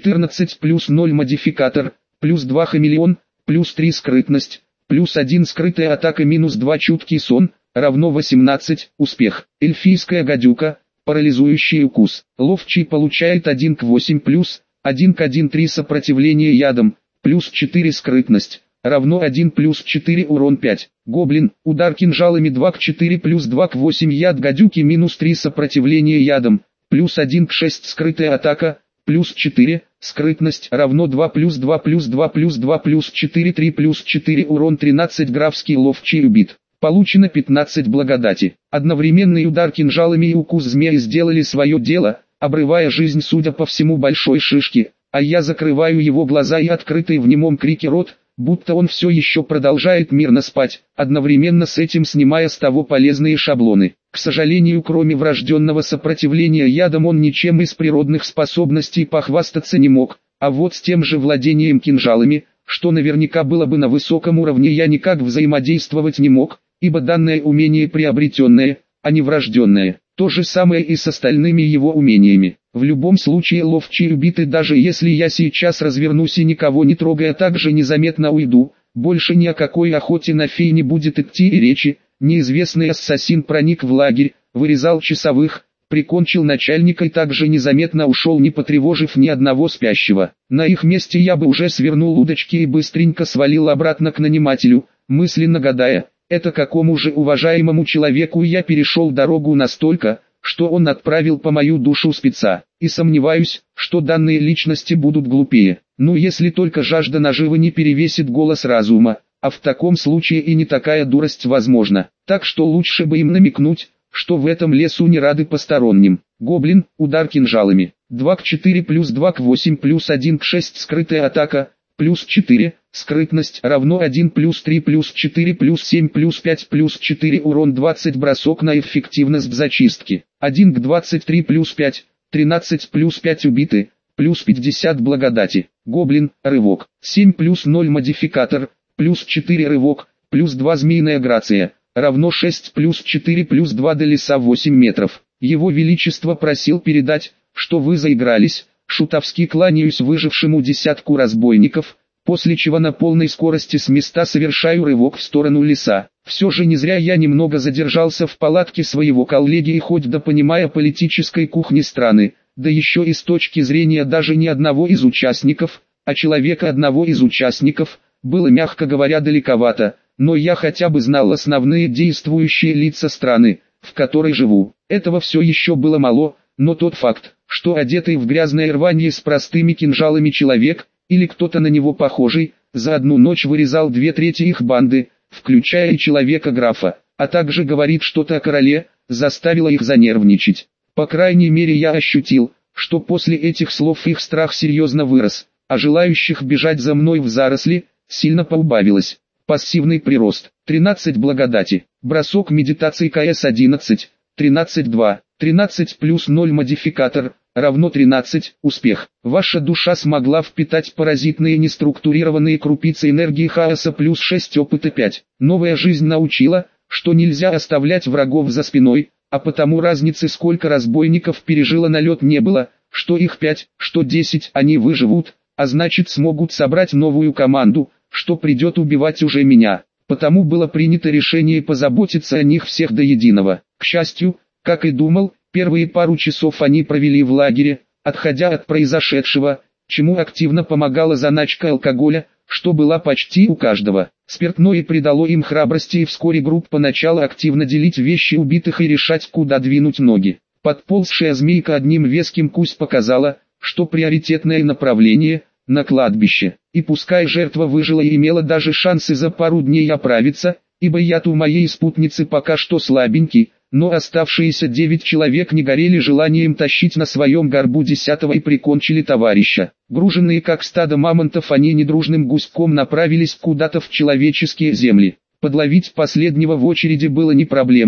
14 плюс 0 модификатор, плюс 2 хамелеон, плюс 3 скрытность, плюс 1 скрытая атака минус 2 чуткий сон, равно 18, успех. Эльфийская гадюка, парализующий укус. Ловчий получает 1 к 8 плюс, 1 к 1 3 сопротивление ядом, плюс 4 скрытность, равно 1 плюс 4 урон 5. Гоблин, удар кинжалами 2 к 4 плюс 2 к 8 яд гадюки минус 3 сопротивление ядом, плюс 1 к 6 скрытая атака, плюс 4, скрытность равно 2 плюс 2 плюс 2 плюс 2 плюс 4 3 плюс 4 урон 13 графский ловчий убит. Получено 15 благодати. Одновременный удар кинжалами и укус змеи сделали свое дело, обрывая жизнь судя по всему большой шишки, а я закрываю его глаза и открытый в немом крике рот, будто он все еще продолжает мирно спать, одновременно с этим снимая с того полезные шаблоны. К сожалению, кроме врожденного сопротивления ядом он ничем из природных способностей похвастаться не мог, а вот с тем же владением кинжалами, что наверняка было бы на высоком уровне, я никак взаимодействовать не мог, ибо данное умение приобретенное, а не врожденное. То же самое и с остальными его умениями. В любом случае ловчий убит, и даже если я сейчас развернусь и никого не трогая, также незаметно уйду, больше ни о какой охоте на фей не будет идти и речи. Неизвестный ассасин проник в лагерь, вырезал часовых, прикончил начальника и также незаметно ушел, не потревожив ни одного спящего. На их месте я бы уже свернул удочки и быстренько свалил обратно к нанимателю, мысленно гадая, это какому же уважаемому человеку я перешел дорогу настолько, что он отправил по мою душу спеца, и сомневаюсь, что данные личности будут глупее. Ну если только жажда наживы не перевесит голос разума, а в таком случае и не такая дурость возможна. Так что лучше бы им намекнуть, что в этом лесу не рады посторонним. Гоблин, удар кинжалами. 2 к 4 плюс 2 к 8 плюс 1 к 6 скрытая атака, плюс 4, скрытность равно 1 плюс 3 плюс 4 плюс 7 плюс 5 плюс 4 урон 20 бросок на эффективность зачистки. 1 к 23 плюс 5, 13 плюс 5 убиты, плюс 50 благодати. Гоблин, рывок. 7 плюс 0 модификатор, плюс 4 рывок, плюс 2 змеиная грация, равно 6 плюс 4 плюс 2 до леса 8 метров. Его Величество просил передать, что вы заигрались, шутовски кланяюсь выжившему десятку разбойников, после чего на полной скорости с места совершаю рывок в сторону леса. Все же не зря я немного задержался в палатке своего коллеги, и хоть да понимая политической кухни страны, да еще и с точки зрения даже не одного из участников, а человека одного из участников, было мягко говоря далековато, но я хотя бы знал основные действующие лица страны, в которой живу. Этого все еще было мало, но тот факт, что одетый в грязное рванье с простыми кинжалами человек, или кто-то на него похожий, за одну ночь вырезал 2/3 их банды, включая и человека-графа, а также говорит что-то о короле, заставило их занервничать. По крайней мере я ощутил, что после этих слов их страх серьезно вырос, а желающих бежать за мной в заросли, сильно поубавилось. Пассивный прирост. 13 благодати. Бросок медитации КС-11. 13-2. 13 плюс 0 модификатор, равно 13, успех. Ваша душа смогла впитать паразитные неструктурированные крупицы энергии хаоса плюс 6 опыта 5. Новая жизнь научила, что нельзя оставлять врагов за спиной, а потому разницы сколько разбойников пережило налет не было, что их 5, что 10 они выживут, а значит смогут собрать новую команду, что придет убивать уже меня. Потому было принято решение позаботиться о них всех до единого. К счастью, как и думал, первые пару часов они провели в лагере, отходя от произошедшего, чему активно помогала заначка алкоголя, что была почти у каждого. Спиртное придало им храбрости, и вскоре группа начала активно делить вещи убитых и решать, куда двинуть ноги. Подползшая змейка одним веским кусь показала, что приоритетное направление – на кладбище. И пускай жертва выжила и имела даже шансы за пару дней оправиться, ибо яд у моей спутницы пока что слабенький, но оставшиеся 9 человек не горели желанием тащить на своем горбу 10-го и прикончили товарища. Груженные как стадо мамонтов, они недружным гуськом направились куда-то в человеческие земли. Подловить последнего в очереди было не проблема,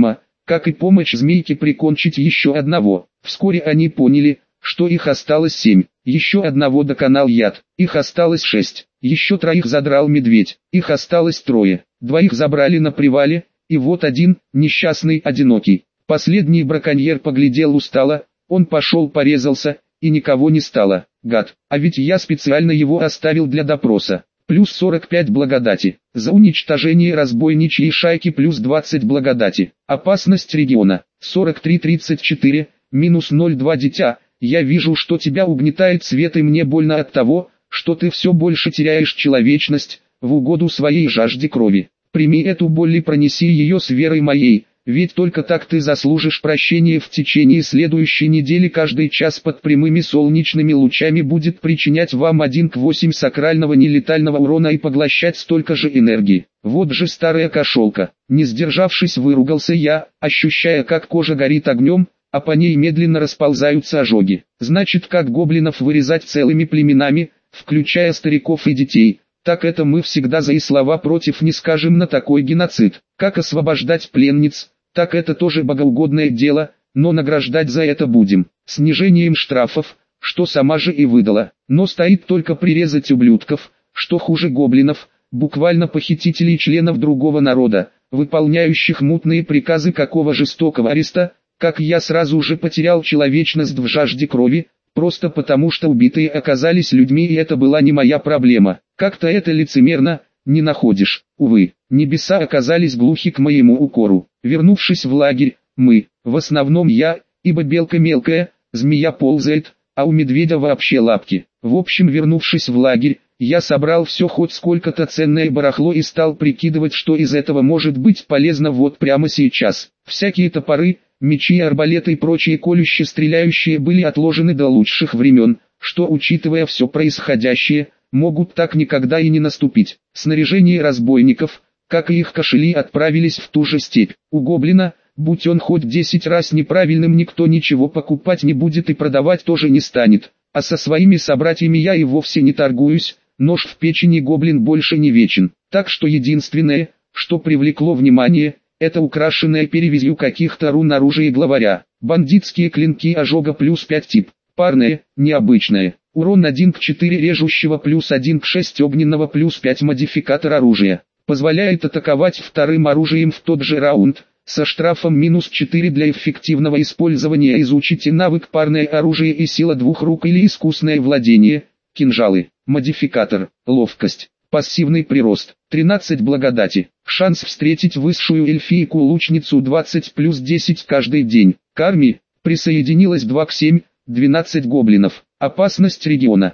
как и помочь змейке прикончить еще одного. Вскоре они поняли, что их осталось 7, еще одного доконал яд, их осталось 6, еще 3 задрал медведь, их осталось 3, 2 забрали на привале, и вот один, несчастный, одинокий. Последний браконьер поглядел устало, он пошел порезался, и никого не стало. Гад, а ведь я специально его оставил для допроса. Плюс 45 благодати. За уничтожение разбойничьей шайки плюс 20 благодати. Опасность региона. 43-34, минус 0,2 дитя. Я вижу, что тебя угнетает свет, и мне больно от того, что ты все больше теряешь человечность, в угоду своей жажде крови. Прими эту боль и пронеси ее с верой моей, ведь только так ты заслужишь прощения. В течение следующей недели каждый час под прямыми солнечными лучами будет причинять вам 1 к 8 сакрального нелетального урона и поглощать столько же энергии. Вот же старая кошелка. Не сдержавшись, выругался я, ощущая, как кожа горит огнем, а по ней медленно расползаются ожоги. Значит, как гоблинов вырезать целыми племенами, включая стариков и детей, так это мы всегда за, и слова против не скажем на такой геноцид. Как освобождать пленниц, так это тоже богоугодное дело, но награждать за это будем снижением штрафов, что сама же и выдала. Но стоит только прирезать ублюдков, что хуже гоблинов, буквально похитителей членов другого народа, выполняющих мутные приказы какого жестокого ареста, как я сразу же потерял человечность в жажде крови, просто потому что убитые оказались людьми, и это была не моя проблема. Как-то это лицемерно, не находишь? Увы, небеса оказались глухи к моему укору. Вернувшись в лагерь, мы, в основном я, ибо белка мелкая, змея ползает, а у медведя вообще лапки. В общем, вернувшись в лагерь, я собрал все хоть сколько-то ценное барахло и стал прикидывать, что из этого может быть полезно вот прямо сейчас. Всякие топоры, мечи, арбалеты и прочие колюще-стреляющие были отложены до лучших времен, что, учитывая все происходящее, могут так никогда и не наступить. Снаряжение разбойников, как и их кошели, отправились в ту же степь. У гоблина, будь он хоть 10 раз неправильным, никто ничего покупать не будет и продавать тоже не станет. А со своими собратьями я и вовсе не торгуюсь, нож в печени гоблин больше не вечен. Так что единственное, что привлекло внимание, это украшенное перевязью каких-то рун оружие главаря. Бандитские клинки ожога плюс 5 тип. Парное, необычное. Урон 1 к 4 режущего плюс 1 к 6 огненного плюс 5 модификатор оружия. Позволяет атаковать вторым оружием в тот же раунд, со штрафом минус 4 для эффективного использования. Изучите навык парное оружие и сила двух рук или искусное владение, кинжалы. Модификатор, ловкость. Пассивный прирост, 13 благодати. Шанс встретить высшую эльфийку-лучницу 20 плюс 10 каждый день. К армии присоединилось 2 к 7, 12 гоблинов. Опасность региона,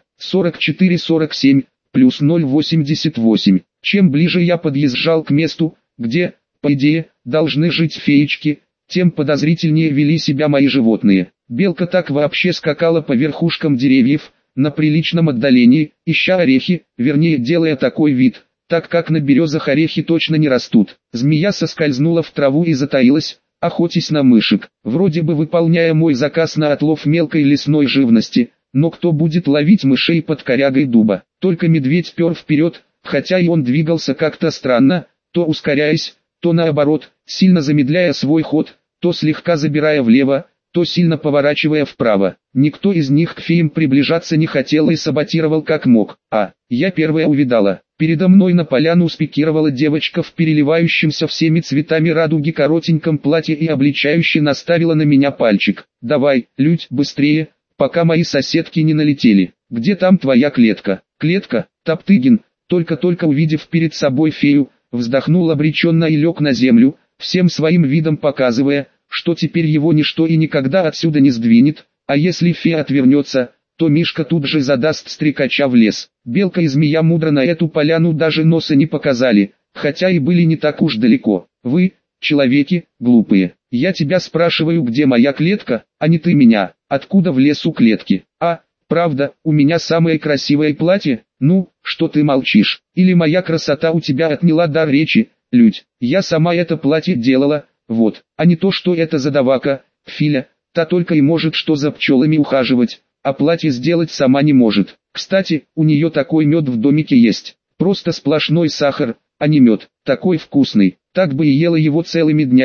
44-47, плюс 0,88. Чем ближе я подъезжал к месту, где, по идее, должны жить феечки, тем подозрительнее вели себя мои животные. Белка так вообще скакала по верхушкам деревьев, на приличном отдалении, ища орехи, вернее делая такой вид, так как на березах орехи точно не растут. Змея соскользнула в траву и затаилась, охотясь на мышек, вроде бы выполняя мой заказ на отлов мелкой лесной живности, но кто будет ловить мышей под корягой дуба? Только медведь пер вперед, хотя и он двигался как-то странно, то ускоряясь, то наоборот, сильно замедляя свой ход, то слегка забирая влево, то сильно поворачивая вправо. Никто из них к феям приближаться не хотел и саботировал как мог. Я первая увидала. Передо мной на поляну спикировала девочка в переливающемся всеми цветами радуги коротеньком платье и обличающе наставила на меня пальчик. «Давай, Людь, быстрее, пока мои соседки не налетели. Где там твоя клетка?» «Клетка?» Топтыгин, только-только увидев перед собой фею, вздохнул обреченно и лег на землю, всем своим видом показывая, что теперь его ничто и никогда отсюда не сдвинет, а если фея отвернется, то Мишка тут же задаст стрекача в лес. Белка и змея мудро на эту поляну даже носа не показали, хотя и были не так уж далеко. Вы, человеки, глупые. Я тебя спрашиваю, где моя клетка, а не ты меня. Откуда в лесу клетки? Правда, у меня самое красивое платье? Ну, что ты молчишь? Или моя красота у тебя отняла дар речи, Людь? Я сама это платье делала. Вот, а не то, что это задавака, Филя, та только и может что за пчелами ухаживать, а платье сделать сама не может. Кстати, у нее такой мед в домике есть, просто сплошной сахар, а не мед, такой вкусный, так бы и ела его целыми днями,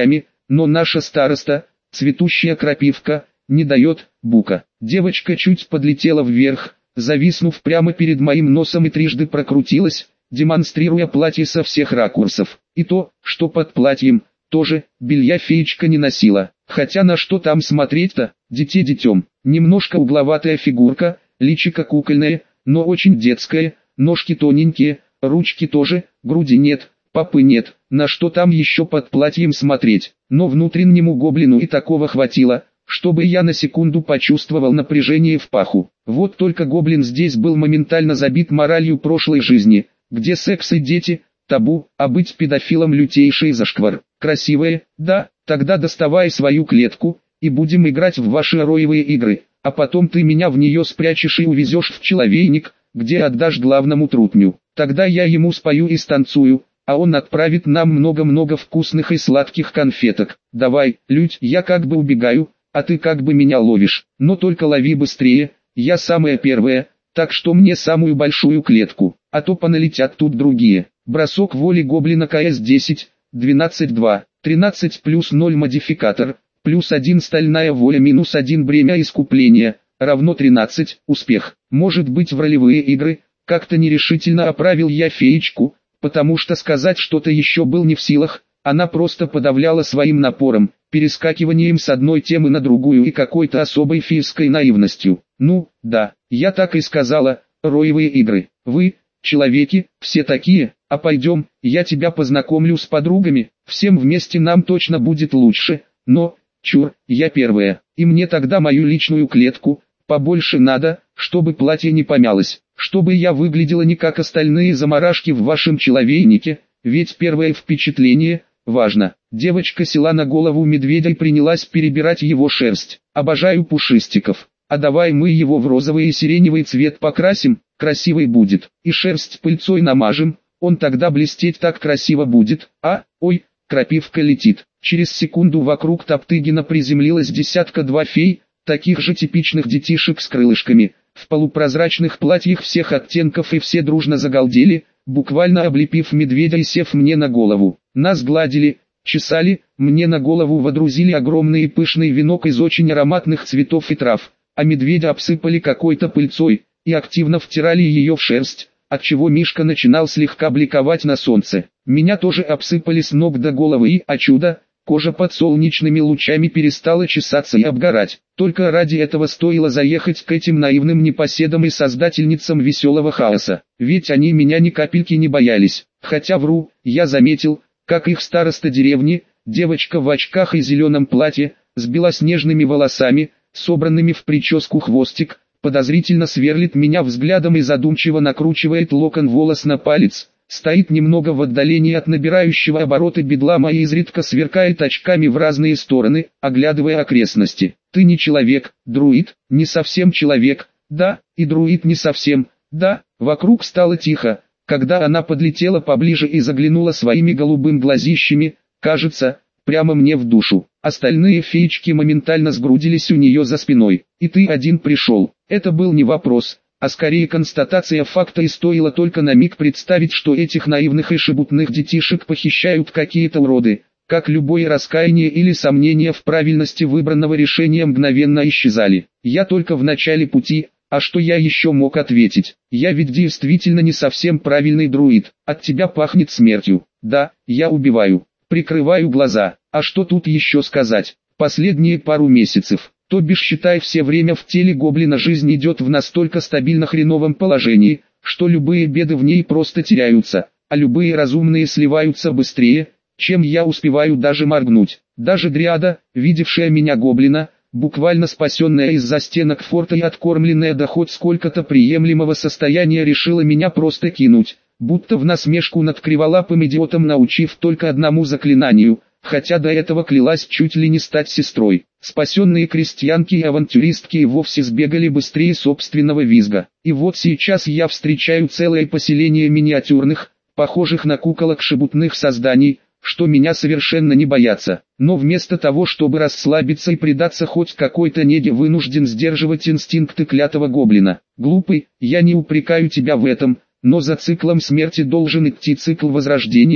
но наша староста, цветущая крапивка, не дает, бука. Девочка чуть подлетела вверх, зависнув прямо перед моим носом и трижды прокрутилась, демонстрируя платье со всех ракурсов. И то, что под платьем, тоже, белья феечка не носила. Хотя на что там смотреть-то, дитя детем. Немножко угловатая фигурка, личико кукольное, но очень детское, ножки тоненькие, ручки тоже, груди нет, попы нет. На что там еще под платьем смотреть? Но внутреннему гоблину и такого хватило, чтобы я на секунду почувствовал напряжение в паху. Вот только гоблин здесь был моментально забит моралью прошлой жизни, где секс и дети – табу, а быть педофилом – лютейший зашквар. Красивая, да, тогда доставай свою клетку, и будем играть в ваши роевые игры, а потом ты меня в нее спрячешь и увезешь в человейник, где отдашь главному трутню. Тогда я ему спою и станцую, а он отправит нам много-много вкусных и сладких конфеток. Давай, Людь, я как бы убегаю, а ты как бы меня ловишь, но только лови быстрее, я самая первая, так что мне самую большую клетку, а то поналетят тут другие. Бросок воли гоблина КС-10, 12-2, 13 плюс 0 модификатор, плюс 1 стальная воля минус 1 бремя искупления, равно 13, успех. Может быть в ролевые игры, как-то нерешительно оправил я феечку, потому что сказать что-то еще был не в силах, она просто подавляла своим напором, перескакиванием с одной темы на другую и какой-то особой фейской наивностью. Ну, да, я так и сказала, роевые игры. Вы, человеки, все такие, а пойдем, я тебя познакомлю с подругами, всем вместе нам точно будет лучше, но, чур, я первая, и мне тогда мою личную клетку, побольше надо, чтобы платье не помялось, чтобы я выглядела не как остальные заморашки в вашем человейнике, ведь первое впечатление – важно. Девочка села на голову медведя и принялась перебирать его шерсть. Обожаю пушистиков. А давай мы его в розовый и сиреневый цвет покрасим, красивый будет. И шерсть пыльцой намажем, он тогда блестеть так красиво будет. Ой, крапивка летит. Через секунду вокруг Топтыгина приземлилась десятка-два фей, таких же типичных детишек с крылышками, в полупрозрачных платьях всех оттенков, и все дружно загалдели, буквально облепив медведя и сев мне на голову. Нас гладили, чесали, мне на голову водрузили огромный и пышный венок из очень ароматных цветов и трав, а медведя обсыпали какой-то пыльцой, и активно втирали ее в шерсть, отчего Мишка начинал слегка бликовать на солнце. Меня тоже обсыпали с ног до головы и, о чудо, кожа под солнечными лучами перестала чесаться и обгорать. Только ради этого стоило заехать к этим наивным непоседам и создательницам веселого хаоса. Ведь они меня ни капельки не боялись. Хотя вру, я заметил, как их староста деревни, девочка в очках и зеленом платье, с белоснежными волосами, собранными в прическу хвостик, подозрительно сверлит меня взглядом и задумчиво накручивает локон волос на палец. Стоит немного в отдалении от набирающего обороты бедлама и изредка сверкает очками в разные стороны, оглядывая окрестности. Ты не человек, друид, не совсем человек, да, и друид не совсем, да. Вокруг стало тихо, когда она подлетела поближе и заглянула своими голубым глазищами, кажется, прямо мне в душу. Остальные феечки моментально сгрудились у нее за спиной. И ты один пришел. Это был не вопрос, а скорее констатация факта, и стоило только на миг представить, что этих наивных и шебутных детишек похищают какие-то уроды, как любое раскаяние или сомнение в правильности выбранного решения мгновенно исчезали. Я только в начале пути, а что я еще мог ответить? Я ведь действительно не совсем правильный друид, от тебя пахнет смертью. Да, я убиваю, прикрываю глаза, а что тут еще сказать? Последние пару месяцев, то бишь считай все время в теле гоблина, жизнь идет в настолько стабильно хреновом положении, что любые беды в ней просто теряются, а любые разумные сливаются быстрее, чем я успеваю даже моргнуть. Даже дриада, видевшая меня гоблина, буквально спасенная из-за стенок форта и откормленная до хоть сколько-то приемлемого состояния, решила меня просто кинуть, будто в насмешку над криволапым идиотом, научив только одному заклинанию, хотя до этого клялась чуть ли не стать сестрой. Спасенные крестьянки и авантюристки и вовсе сбегали быстрее собственного визга. И вот сейчас я встречаю целое поселение миниатюрных, похожих на куколок шебутных созданий, что меня совершенно не боятся, но вместо того, чтобы расслабиться и предаться хоть какой-то неге, вынужден сдерживать инстинкты клятого гоблина. Глупый, я не упрекаю тебя в этом, но за циклом смерти должен идти цикл возрождения,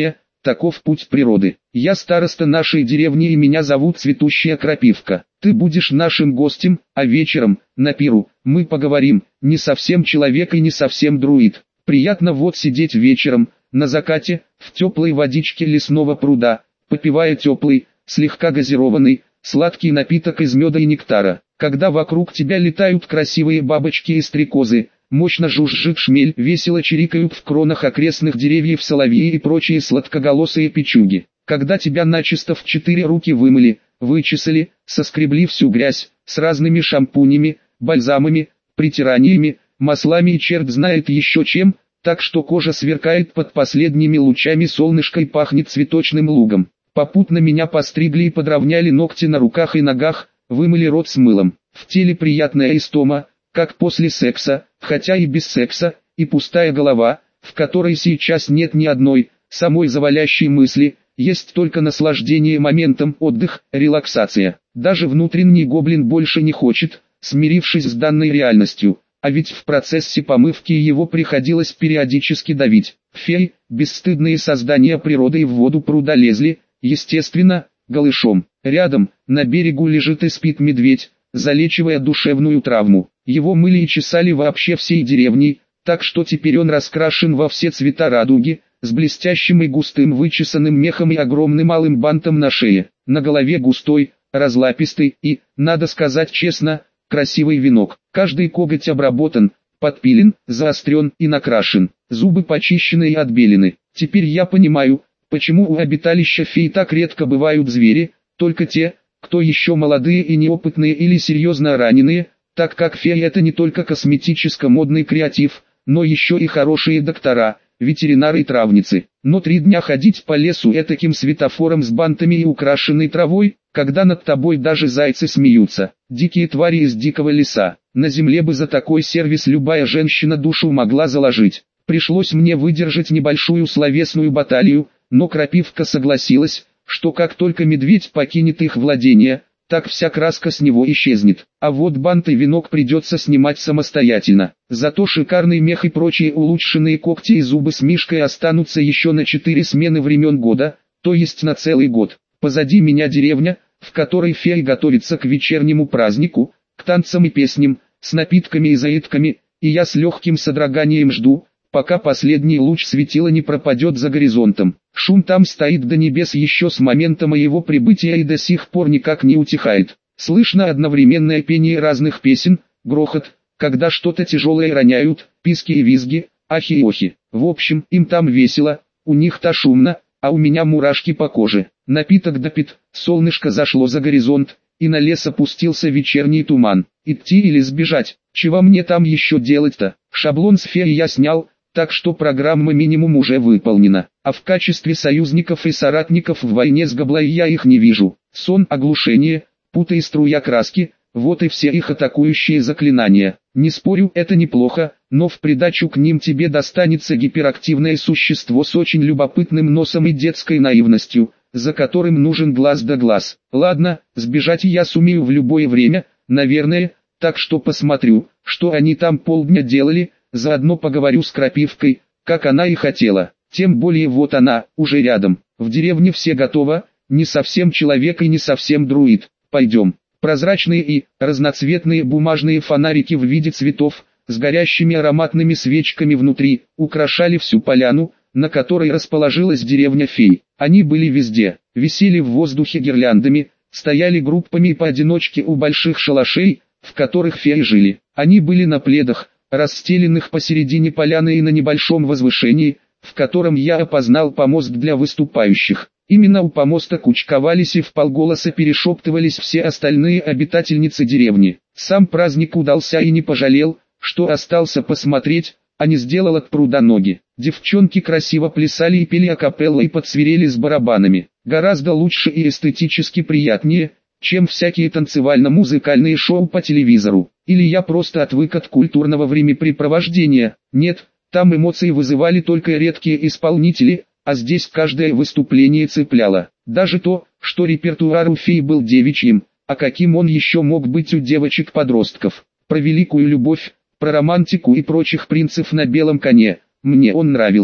таков путь природы. Я староста нашей деревни и меня зовут Цветущая Крапивка. Ты будешь нашим гостем, а вечером, на пиру, мы поговорим, не совсем человек и не совсем друид. Приятно вот сидеть вечером, на закате, в теплой водичке лесного пруда, попивая теплый, слегка газированный, сладкий напиток из меда и нектара. Когда вокруг тебя летают красивые бабочки и стрекозы, мощно жужжит шмель, весело чирикают в кронах окрестных деревьев соловьи и прочие сладкоголосые печуги. Когда тебя начисто в 4 руки вымыли, вычесали, соскребли всю грязь, с разными шампунями, бальзамами, притираниями, маслами и черт знает еще чем, так что кожа сверкает под последними лучами солнышка и пахнет цветочным лугом. Попутно меня постригли и подровняли ногти на руках и ногах, вымыли рот с мылом. В теле приятная истома, как после секса, хотя и без секса, и пустая голова, в которой сейчас нет ни одной, самой завалящей мысли, есть только наслаждение моментом, отдых, релаксация. Даже внутренний гоблин больше не хочет, смирившись с данной реальностью, а ведь в процессе помывки его приходилось периодически давить. Феи, бесстыдные создания природы, и в воду пруда лезли, естественно, голышом. Рядом, на берегу лежит и спит медведь, залечивая душевную травму. Его мыли и чесали вообще всей деревней, так что теперь он раскрашен во все цвета радуги, с блестящим и густым вычесанным мехом и огромным алым бантом на шее. На голове густой, разлапистый и, надо сказать честно, красивый венок. Каждый коготь обработан, подпилен, заострен и накрашен. Зубы почищены и отбелены. Теперь я понимаю, почему у обиталища фей так редко бывают звери, только те, кто еще молодые и неопытные или серьезно раненые, так как феи это не только косметическо-модный креатив, но еще и хорошие доктора, ветеринары и травницы. Но 3 дня ходить по лесу этаким светофором с бантами и украшенной травой, когда над тобой даже зайцы смеются, дикие твари из дикого леса. На земле бы за такой сервис любая женщина душу могла заложить. Пришлось мне выдержать небольшую словесную баталию, но Крапивка согласилась, что как только медведь покинет их владение, так вся краска с него исчезнет. А вот бант и венок придется снимать самостоятельно. Зато шикарный мех и прочие улучшенные когти и зубы с мишкой останутся еще на 4 смены времен года, то есть на целый год. Позади меня деревня, в которой феи готовятся к вечернему празднику, к танцам и песням, с напитками и заедками, и я с легким содроганием жду, пока последний луч светила не пропадет за горизонтом. Шум там стоит до небес еще с момента моего прибытия и до сих пор никак не утихает. Слышно одновременное пение разных песен, грохот, когда что-то тяжелое роняют, писки и визги, ахи и охи. В общем, им там весело, у них-то шумно, а у меня мурашки по коже. Напиток допит, солнышко зашло за горизонт, и на лес опустился вечерний туман. Идти или сбежать, чего мне там еще делать-то? Шаблон с феей я снял, так что программа минимум уже выполнена, а в качестве союзников и соратников в войне с Гоблой я их не вижу. Сон, оглушение, пута и струя краски, вот и все их атакующие заклинания. Не спорю, это неплохо, но в придачу к ним тебе достанется гиперактивное существо с очень любопытным носом и детской наивностью, за которым нужен глаз да глаз. Ладно, сбежать я сумею в любое время, наверное, так что посмотрю, что они там полдня делали. Заодно поговорю с Крапивкой, как она и хотела. Тем более вот она, уже рядом. В деревне все готово, не совсем человек и не совсем друид. Пойдем. Прозрачные и разноцветные бумажные фонарики в виде цветов, с горящими ароматными свечками внутри, украшали всю поляну, на которой расположилась деревня фей. Они были везде, висели в воздухе гирляндами, стояли группами и поодиночке у больших шалашей, в которых феи жили. Они были на пледах, расстеленных посередине поляны и на небольшом возвышении, в котором я опознал помост для выступающих. Именно у помоста кучковались и вполголоса перешептывались все остальные обитательницы деревни. Сам праздник удался и не пожалел, что остался посмотреть, а не сделал от пруда ноги. Девчонки красиво плясали и пели акапелла и подсвирели с барабанами. Гораздо лучше и эстетически приятнее, чем всякие танцевально-музыкальные шоу по телевизору. Или я просто отвык от культурного времяпрепровождения. Нет, там эмоции вызывали только редкие исполнители, а здесь каждое выступление цепляло. Даже то, что репертуар у фей был девичьим, а каким он еще мог быть у девочек-подростков. Про великую любовь, про романтику и прочих принцев на белом коне, мне он нравился.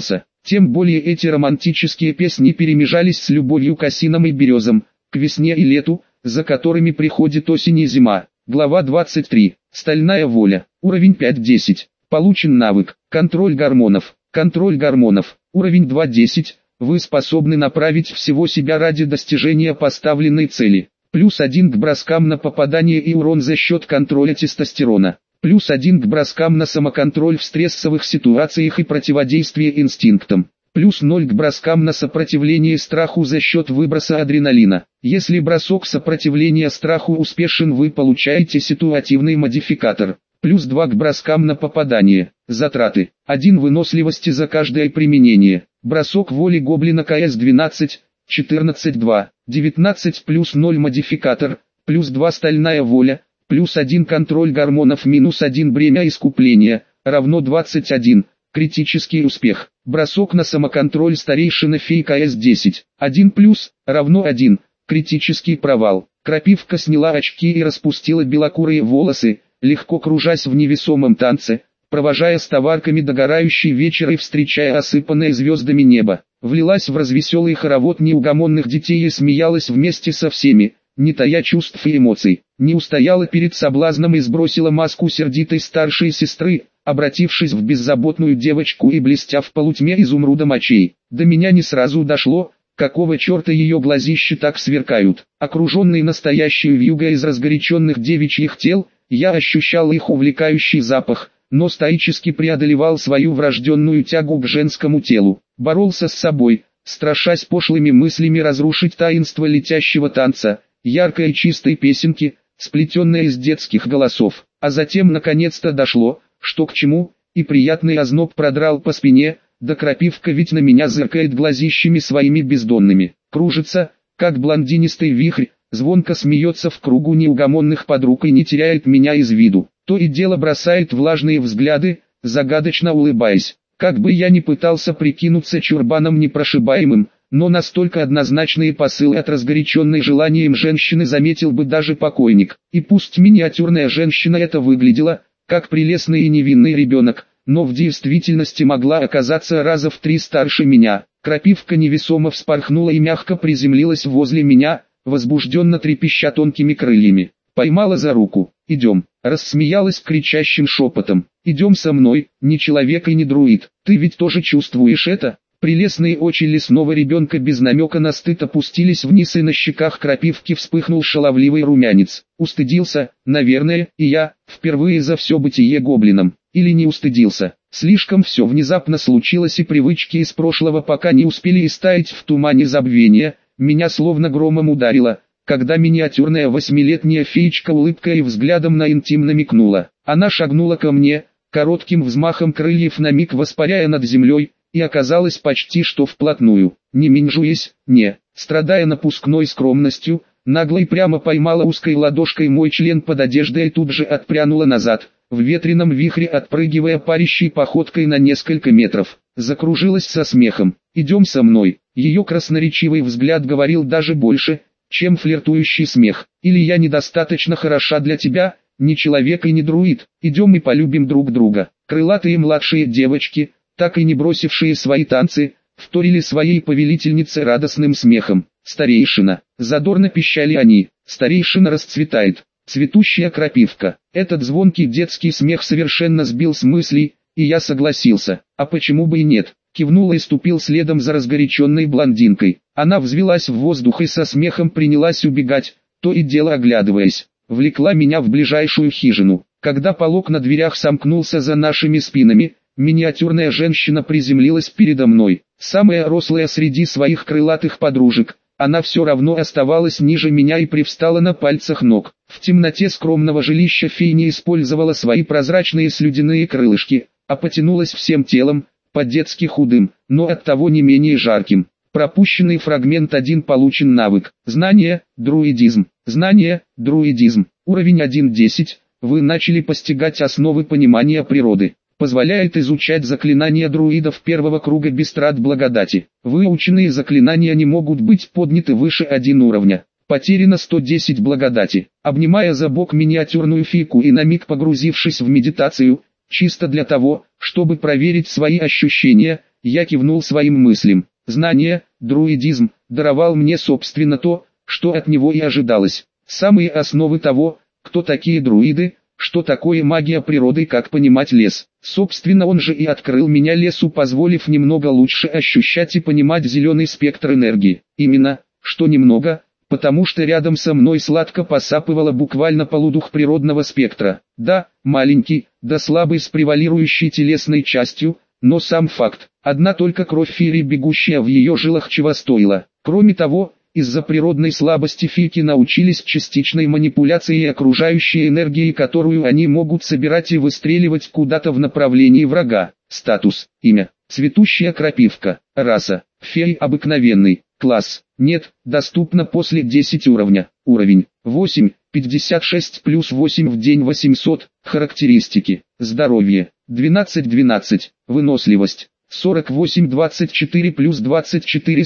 Тем более эти романтические песни перемежались с любовью к осинам и березам, к весне и лету, за которыми приходит осень и зима. Глава 23. Стальная воля. Уровень 5.10. Получен навык. Контроль гормонов. Контроль гормонов. Уровень 2.10. Вы способны направить всего себя ради достижения поставленной цели. +1 к броскам на попадание и урон за счет контроля тестостерона. +1 к броскам на самоконтроль в стрессовых ситуациях и противодействие инстинктам. +0 к броскам на сопротивление страху за счет выброса адреналина. Если бросок сопротивления страху успешен, вы получаете ситуативный модификатор. +2 к броскам на попадание. Затраты. 1 выносливости за каждое применение. Бросок воли гоблина КС-12, 14-2, 19 +0 модификатор, +2 стальная воля, +1 контроль гормонов, -1 бремя искупления, равно 21, критический успех. Бросок на самоконтроль старейшина фей КС-10, 1+, равно 1, критический провал. Крапивка сняла очки и распустила белокурые волосы, легко кружась в невесомом танце, провожая с товарками догорающий вечер и встречая осыпанное звездами небо. Влилась в развеселый хоровод неугомонных детей и смеялась вместе со всеми, не тая чувств и эмоций. Не устояла перед соблазном и сбросила маску сердитой старшей сестры, обратившись в беззаботную девочку и блестя в полутьме изумрудом очей. До меня не сразу дошло, какого черта ее глазища так сверкают. Окруженный настоящей вьюгой из разгоряченных девичьих тел, я ощущал их увлекающий запах, но стоически преодолевал свою врожденную тягу к женскому телу. Боролся с собой, страшась пошлыми мыслями разрушить таинство летящего танца, яркой и чистой песенки, сплетенной из детских голосов. А затем наконец-то дошло, что к чему, и приятный озноб продрал по спине, да крапивка ведь на меня зыркает глазищами своими бездонными. Кружится, как блондинистый вихрь, звонко смеется в кругу неугомонных подруг и не теряет меня из виду. То и дело бросает влажные взгляды, загадочно улыбаясь. Как бы я ни пытался прикинуться чурбаном непрошибаемым, но настолько однозначные посылы от разгоряченной желанием женщины заметил бы даже покойник. И пусть миниатюрная женщина это выглядела, как прелестный и невинный ребенок, но в действительности могла оказаться раза в 3 старше меня. Крапивка невесомо вспорхнула и мягко приземлилась возле меня, возбужденно трепеща тонкими крыльями. Поймала за руку. «Идем», рассмеялась кричащим шепотом. «Идем со мной, не человек и не друид. Ты ведь тоже чувствуешь это?» Прелестные очи лесного ребенка без намека на стыд опустились вниз, и на щеках крапивки вспыхнул шаловливый румянец. Устыдился, наверное, и я, впервые за все бытие гоблином. Или не устыдился. Слишком все внезапно случилось, и привычки из прошлого пока не успели истаять в тумане забвения. Меня словно громом ударило, когда миниатюрная 8-летняя феечка улыбкой и взглядом на интим намекнула. Она шагнула ко мне, коротким взмахом крыльев на миг воспаряя над землей, и оказалась почти что вплотную. Не менжуясь, не страдая напускной скромностью, нагло и прямо поймала узкой ладошкой мой член под одеждой и тут же отпрянула назад, в ветреном вихре отпрыгивая парящей походкой на несколько метров. Закружилась со смехом. «Идем со мной». Ее красноречивый взгляд говорил даже больше, чем флиртующий смех. «Или я недостаточно хороша для тебя, не человек и не друид. Идем и полюбим друг друга». Крылатые младшие девочки, так и не бросившие свои танцы, вторили своей повелительнице радостным смехом. «Старейшина!» Задорно пищали они. «Старейшина расцветает!» Цветущая крапивка. Этот звонкий детский смех совершенно сбил с мыслей, и я согласился. А почему бы и нет? Кивнул и ступил следом за разгоряченной блондинкой. Она взвилась в воздух и со смехом принялась убегать, то и дело оглядываясь. Влекла меня в ближайшую хижину. Когда полог на дверях сомкнулся за нашими спинами, миниатюрная женщина приземлилась передо мной. Самая рослая среди своих крылатых подружек, она все равно оставалась ниже меня и привстала на пальцах ног. В темноте скромного жилища фей не использовала свои прозрачные слюдяные крылышки, а потянулась всем телом, по-детски худым, но оттого не менее жарким. Пропущенный фрагмент 1 получен навык. Знание, друидизм. Знание, друидизм. Уровень 1.10. Вы начали постигать основы понимания природы. Позволяет изучать заклинания друидов первого круга без трат благодати. Выученные заклинания не могут быть подняты выше 1 уровня. Потеряно 110 благодати. Обнимая за бок миниатюрную фику и на миг погрузившись в медитацию, чисто для того, чтобы проверить свои ощущения, Я кивнул своим мыслям. Знание, друидизм, даровал мне собственно то, что от него и ожидалось. Самые основы того, кто такие друиды, что такое магия природы и как понимать лес. Собственно он же и открыл меня лесу, позволив немного лучше ощущать и понимать зеленый спектр энергии. Именно, что немного, потому что рядом со мной сладко посапывало буквально полудух природного спектра. Да, маленький, да слабый с превалирующей телесной частью, но сам факт. Одна только кровь Фири, бегущая в ее жилах, чего стоила. Кроме того, из-за природной слабости фики научились частичной манипуляции окружающей энергией, которую они могут собирать и выстреливать куда-то в направлении врага. Статус, имя, цветущая крапивка, раса, фей обыкновенный, класс, нет, доступно после 10 уровня, уровень, 8, 56 плюс 8 в день 800, характеристики, здоровье, 12-12, выносливость, 48-24 плюс 24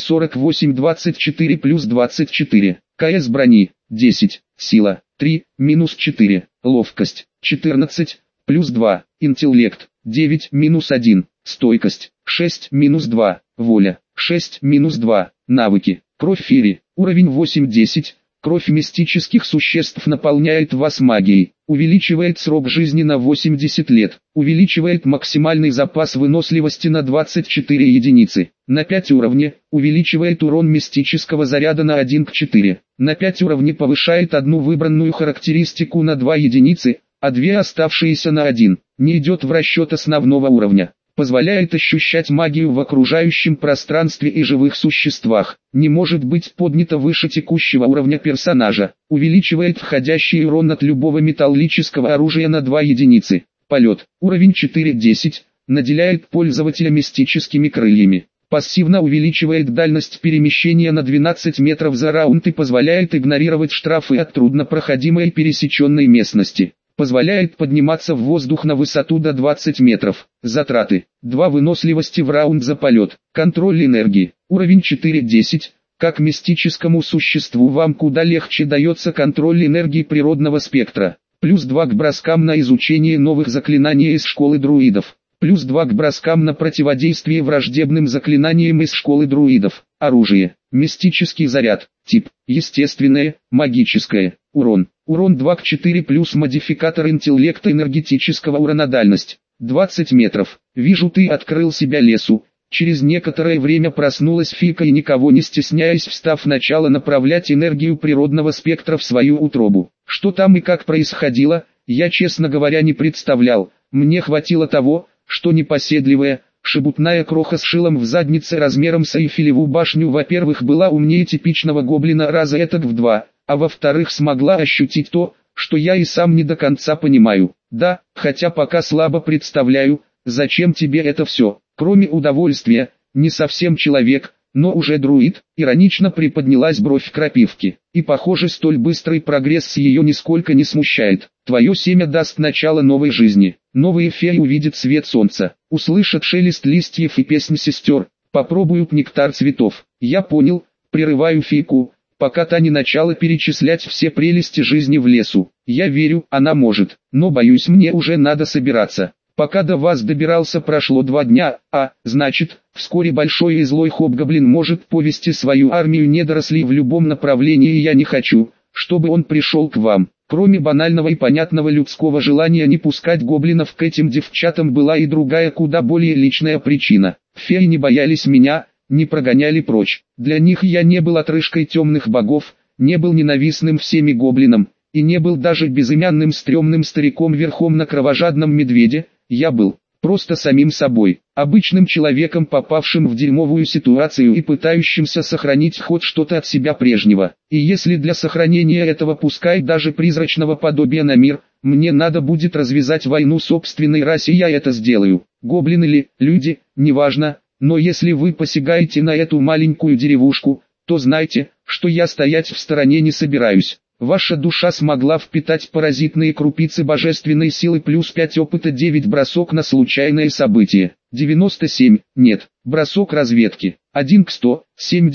48-24 плюс 24, КС брони, 10, сила, 3, минус 4, ловкость, 14, плюс 2, интеллект, 9, минус 1, стойкость, 6, минус 2, воля, 6, минус 2, навыки, кровь Фири, уровень 8-10, кровь мистических существ наполняет вас магией, увеличивает срок жизни на 80 лет, увеличивает максимальный запас выносливости на 24 единицы, на 5 уровней, увеличивает урон мистического заряда на 1 к 4, на 5 уровней повышает одну выбранную характеристику на 2 единицы, а 2 оставшиеся на 1, не идет в расчет основного уровня. Позволяет ощущать магию в окружающем пространстве и живых существах, не может быть поднято выше текущего уровня персонажа, увеличивает входящий урон от любого металлического оружия на 2 единицы, полет, уровень 4-10, наделяет пользователя мистическими крыльями, пассивно увеличивает дальность перемещения на 12 метров за раунд и позволяет игнорировать штрафы от труднопроходимой пересеченной местности. Позволяет подниматься в воздух на высоту до 20 метров. Затраты. 2 выносливости в раунд за полет. Контроль энергии. Уровень 4-10. Как мистическому существу вам куда легче дается контроль энергии природного спектра. Плюс 2 к броскам на изучение новых заклинаний из школы друидов. Плюс 2 к броскам на противодействие враждебным заклинаниям из школы друидов. Оружие. Мистический заряд. Тип. Естественное, магическое. Урон. Урон 2 к 4 плюс модификатор интеллекта энергетического урона. Дальность 20 метров. Вижу, ты открыл себя лесу. Через некоторое время проснулась Фика и, никого не стесняясь, встав начала направлять энергию природного спектра в свою утробу. Что там и как происходило, я, честно говоря, не представлял. Мне хватило того, что непоседливая, шебутная кроха с шилом в заднице размером с Эйфелеву башню, во-первых, была умнее типичного гоблина раза этак в 2, а во-вторых, смогла ощутить то, что я и сам не до конца понимаю. Да, хотя пока слабо представляю, зачем тебе это все, кроме удовольствия, не совсем человек, но уже друид, иронично приподнялась бровь крапивки, и похоже, столь быстрый прогресс с ее нисколько не смущает. Твое семя даст начало новой жизни, новые феи увидят свет солнца, услышат шелест листьев и песнь сестер, попробуют нектар цветов. Я понял, прерываю Фику, пока та не начала перечислять все прелести жизни в лесу. Я верю, она может, но боюсь, мне уже надо собираться. Пока до вас добирался, прошло 2 дня, значит, вскоре большой и злой хобгоблин может повести свою армию недорослей в любом направлении, и я не хочу, чтобы он пришел к вам. Кроме банального и понятного людского желания не пускать гоблинов к этим девчатам, была и другая, куда более личная причина. Феи не боялись меня, не прогоняли прочь. Для них я не был отрыжкой темных богов, не был ненавистным всеми гоблином, и не был даже безымянным стрёмным стариком верхом на кровожадном медведе. Я был просто самим собой, обычным человеком, попавшим в дерьмовую ситуацию и пытающимся сохранить хоть что-то от себя прежнего. И если для сохранения этого, пускай даже призрачного подобия на мир, мне надо будет развязать войну собственной расе, я это сделаю. Гоблины ли, люди, неважно, но если вы посягаете на эту маленькую деревушку, то знайте, что я стоять в стороне не собираюсь. Ваша душа смогла впитать паразитные крупицы божественной силы, плюс 5 опыта, 9 бросок на случайное событие, 97, нет, бросок разведки, 1 к 100,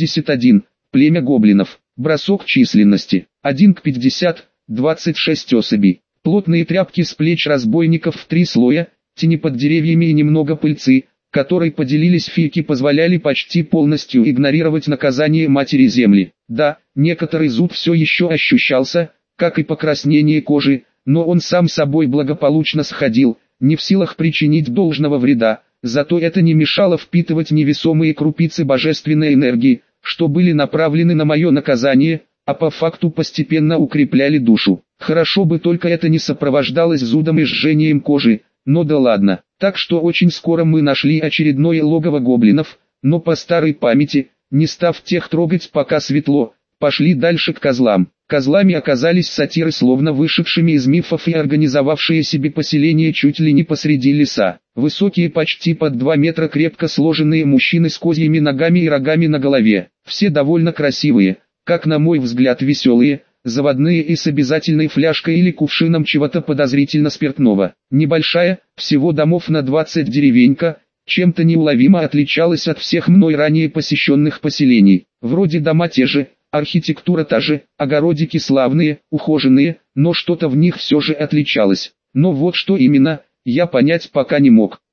71, племя гоблинов, бросок численности, 1 к 50, 26 особей, плотные тряпки с плеч разбойников в 3 слоя, тени под деревьями и немного пыльцы, которой поделились фики, позволяли почти полностью игнорировать наказание Матери Земли. Да, некоторый зуд все еще ощущался, как и покраснение кожи, но он сам собой благополучно сходил, не в силах причинить должного вреда, зато это не мешало впитывать невесомые крупицы божественной энергии, что были направлены на мое наказание, а по факту постепенно укрепляли душу. Хорошо бы только это не сопровождалось зудом и жжением кожи, но да ладно. Так что очень скоро мы нашли очередное логово гоблинов, но по старой памяти, не став тех трогать пока светло, пошли дальше к козлам. Козлами оказались сатиры, словно вышедшими из мифов и организовавшие себе поселение чуть ли не посреди леса. Высокие, почти под 2 метра, крепко сложенные мужчины с козьими ногами и рогами на голове. Все довольно красивые, как на мой взгляд веселые, заводные и с обязательной фляжкой или кувшином чего-то подозрительно спиртного. Небольшая, всего домов на 20 деревенька, чем-то неуловимо отличалась от всех мной ранее посещенных поселений. Вроде дома те же, архитектура та же, огородики славные, ухоженные, но что-то в них все же отличалось. Но вот что именно, я понять пока не мог.